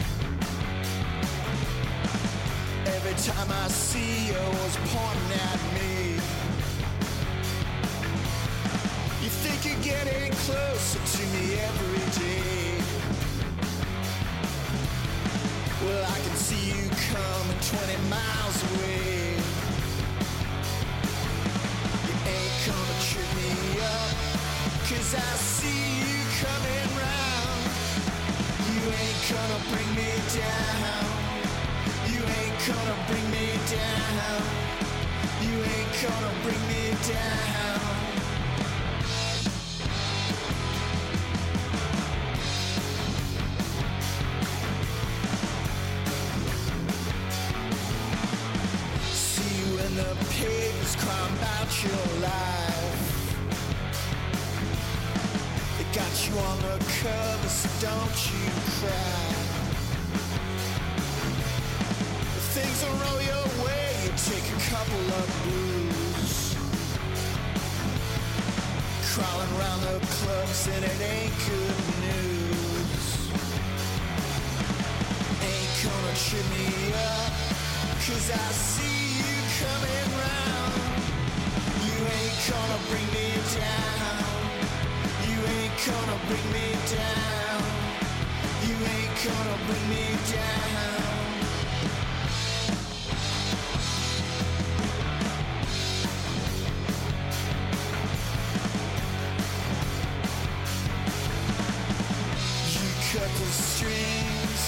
every time I see you pointing at me, you think you're getting closer to me every day. Well, I can see you coming twenty miles away. You ain't gonna trip me up, 'cause I see you coming round. You ain't gonna bring me down. You ain't gonna bring me down. You ain't gonna bring me down. See you in the papers crying about your life. They got you on the cover, so don't you cry. Things will roll your way, you take a couple of blues. Crawling around the clubs and it ain't good news. Ain't gonna trip me up, 'cause I see you coming round. You ain't gonna bring me down. You ain't gonna bring me down. You ain't gonna bring me down. Cut the strings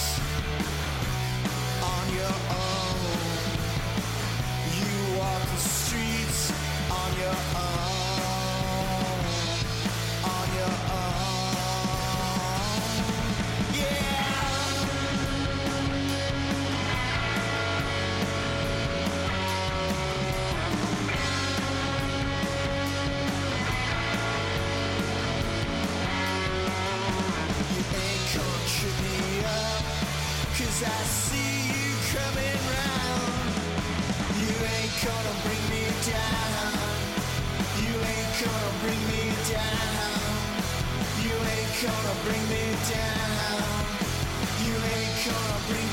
on your own. You walk the streets on your own. On your own. Yeah. You ain't gonna trip me up, 'cause I see you coming round. You ain't gonna bring me down. You ain't gonna bring me down. You ain't gonna bring me down. You ain't gonna bring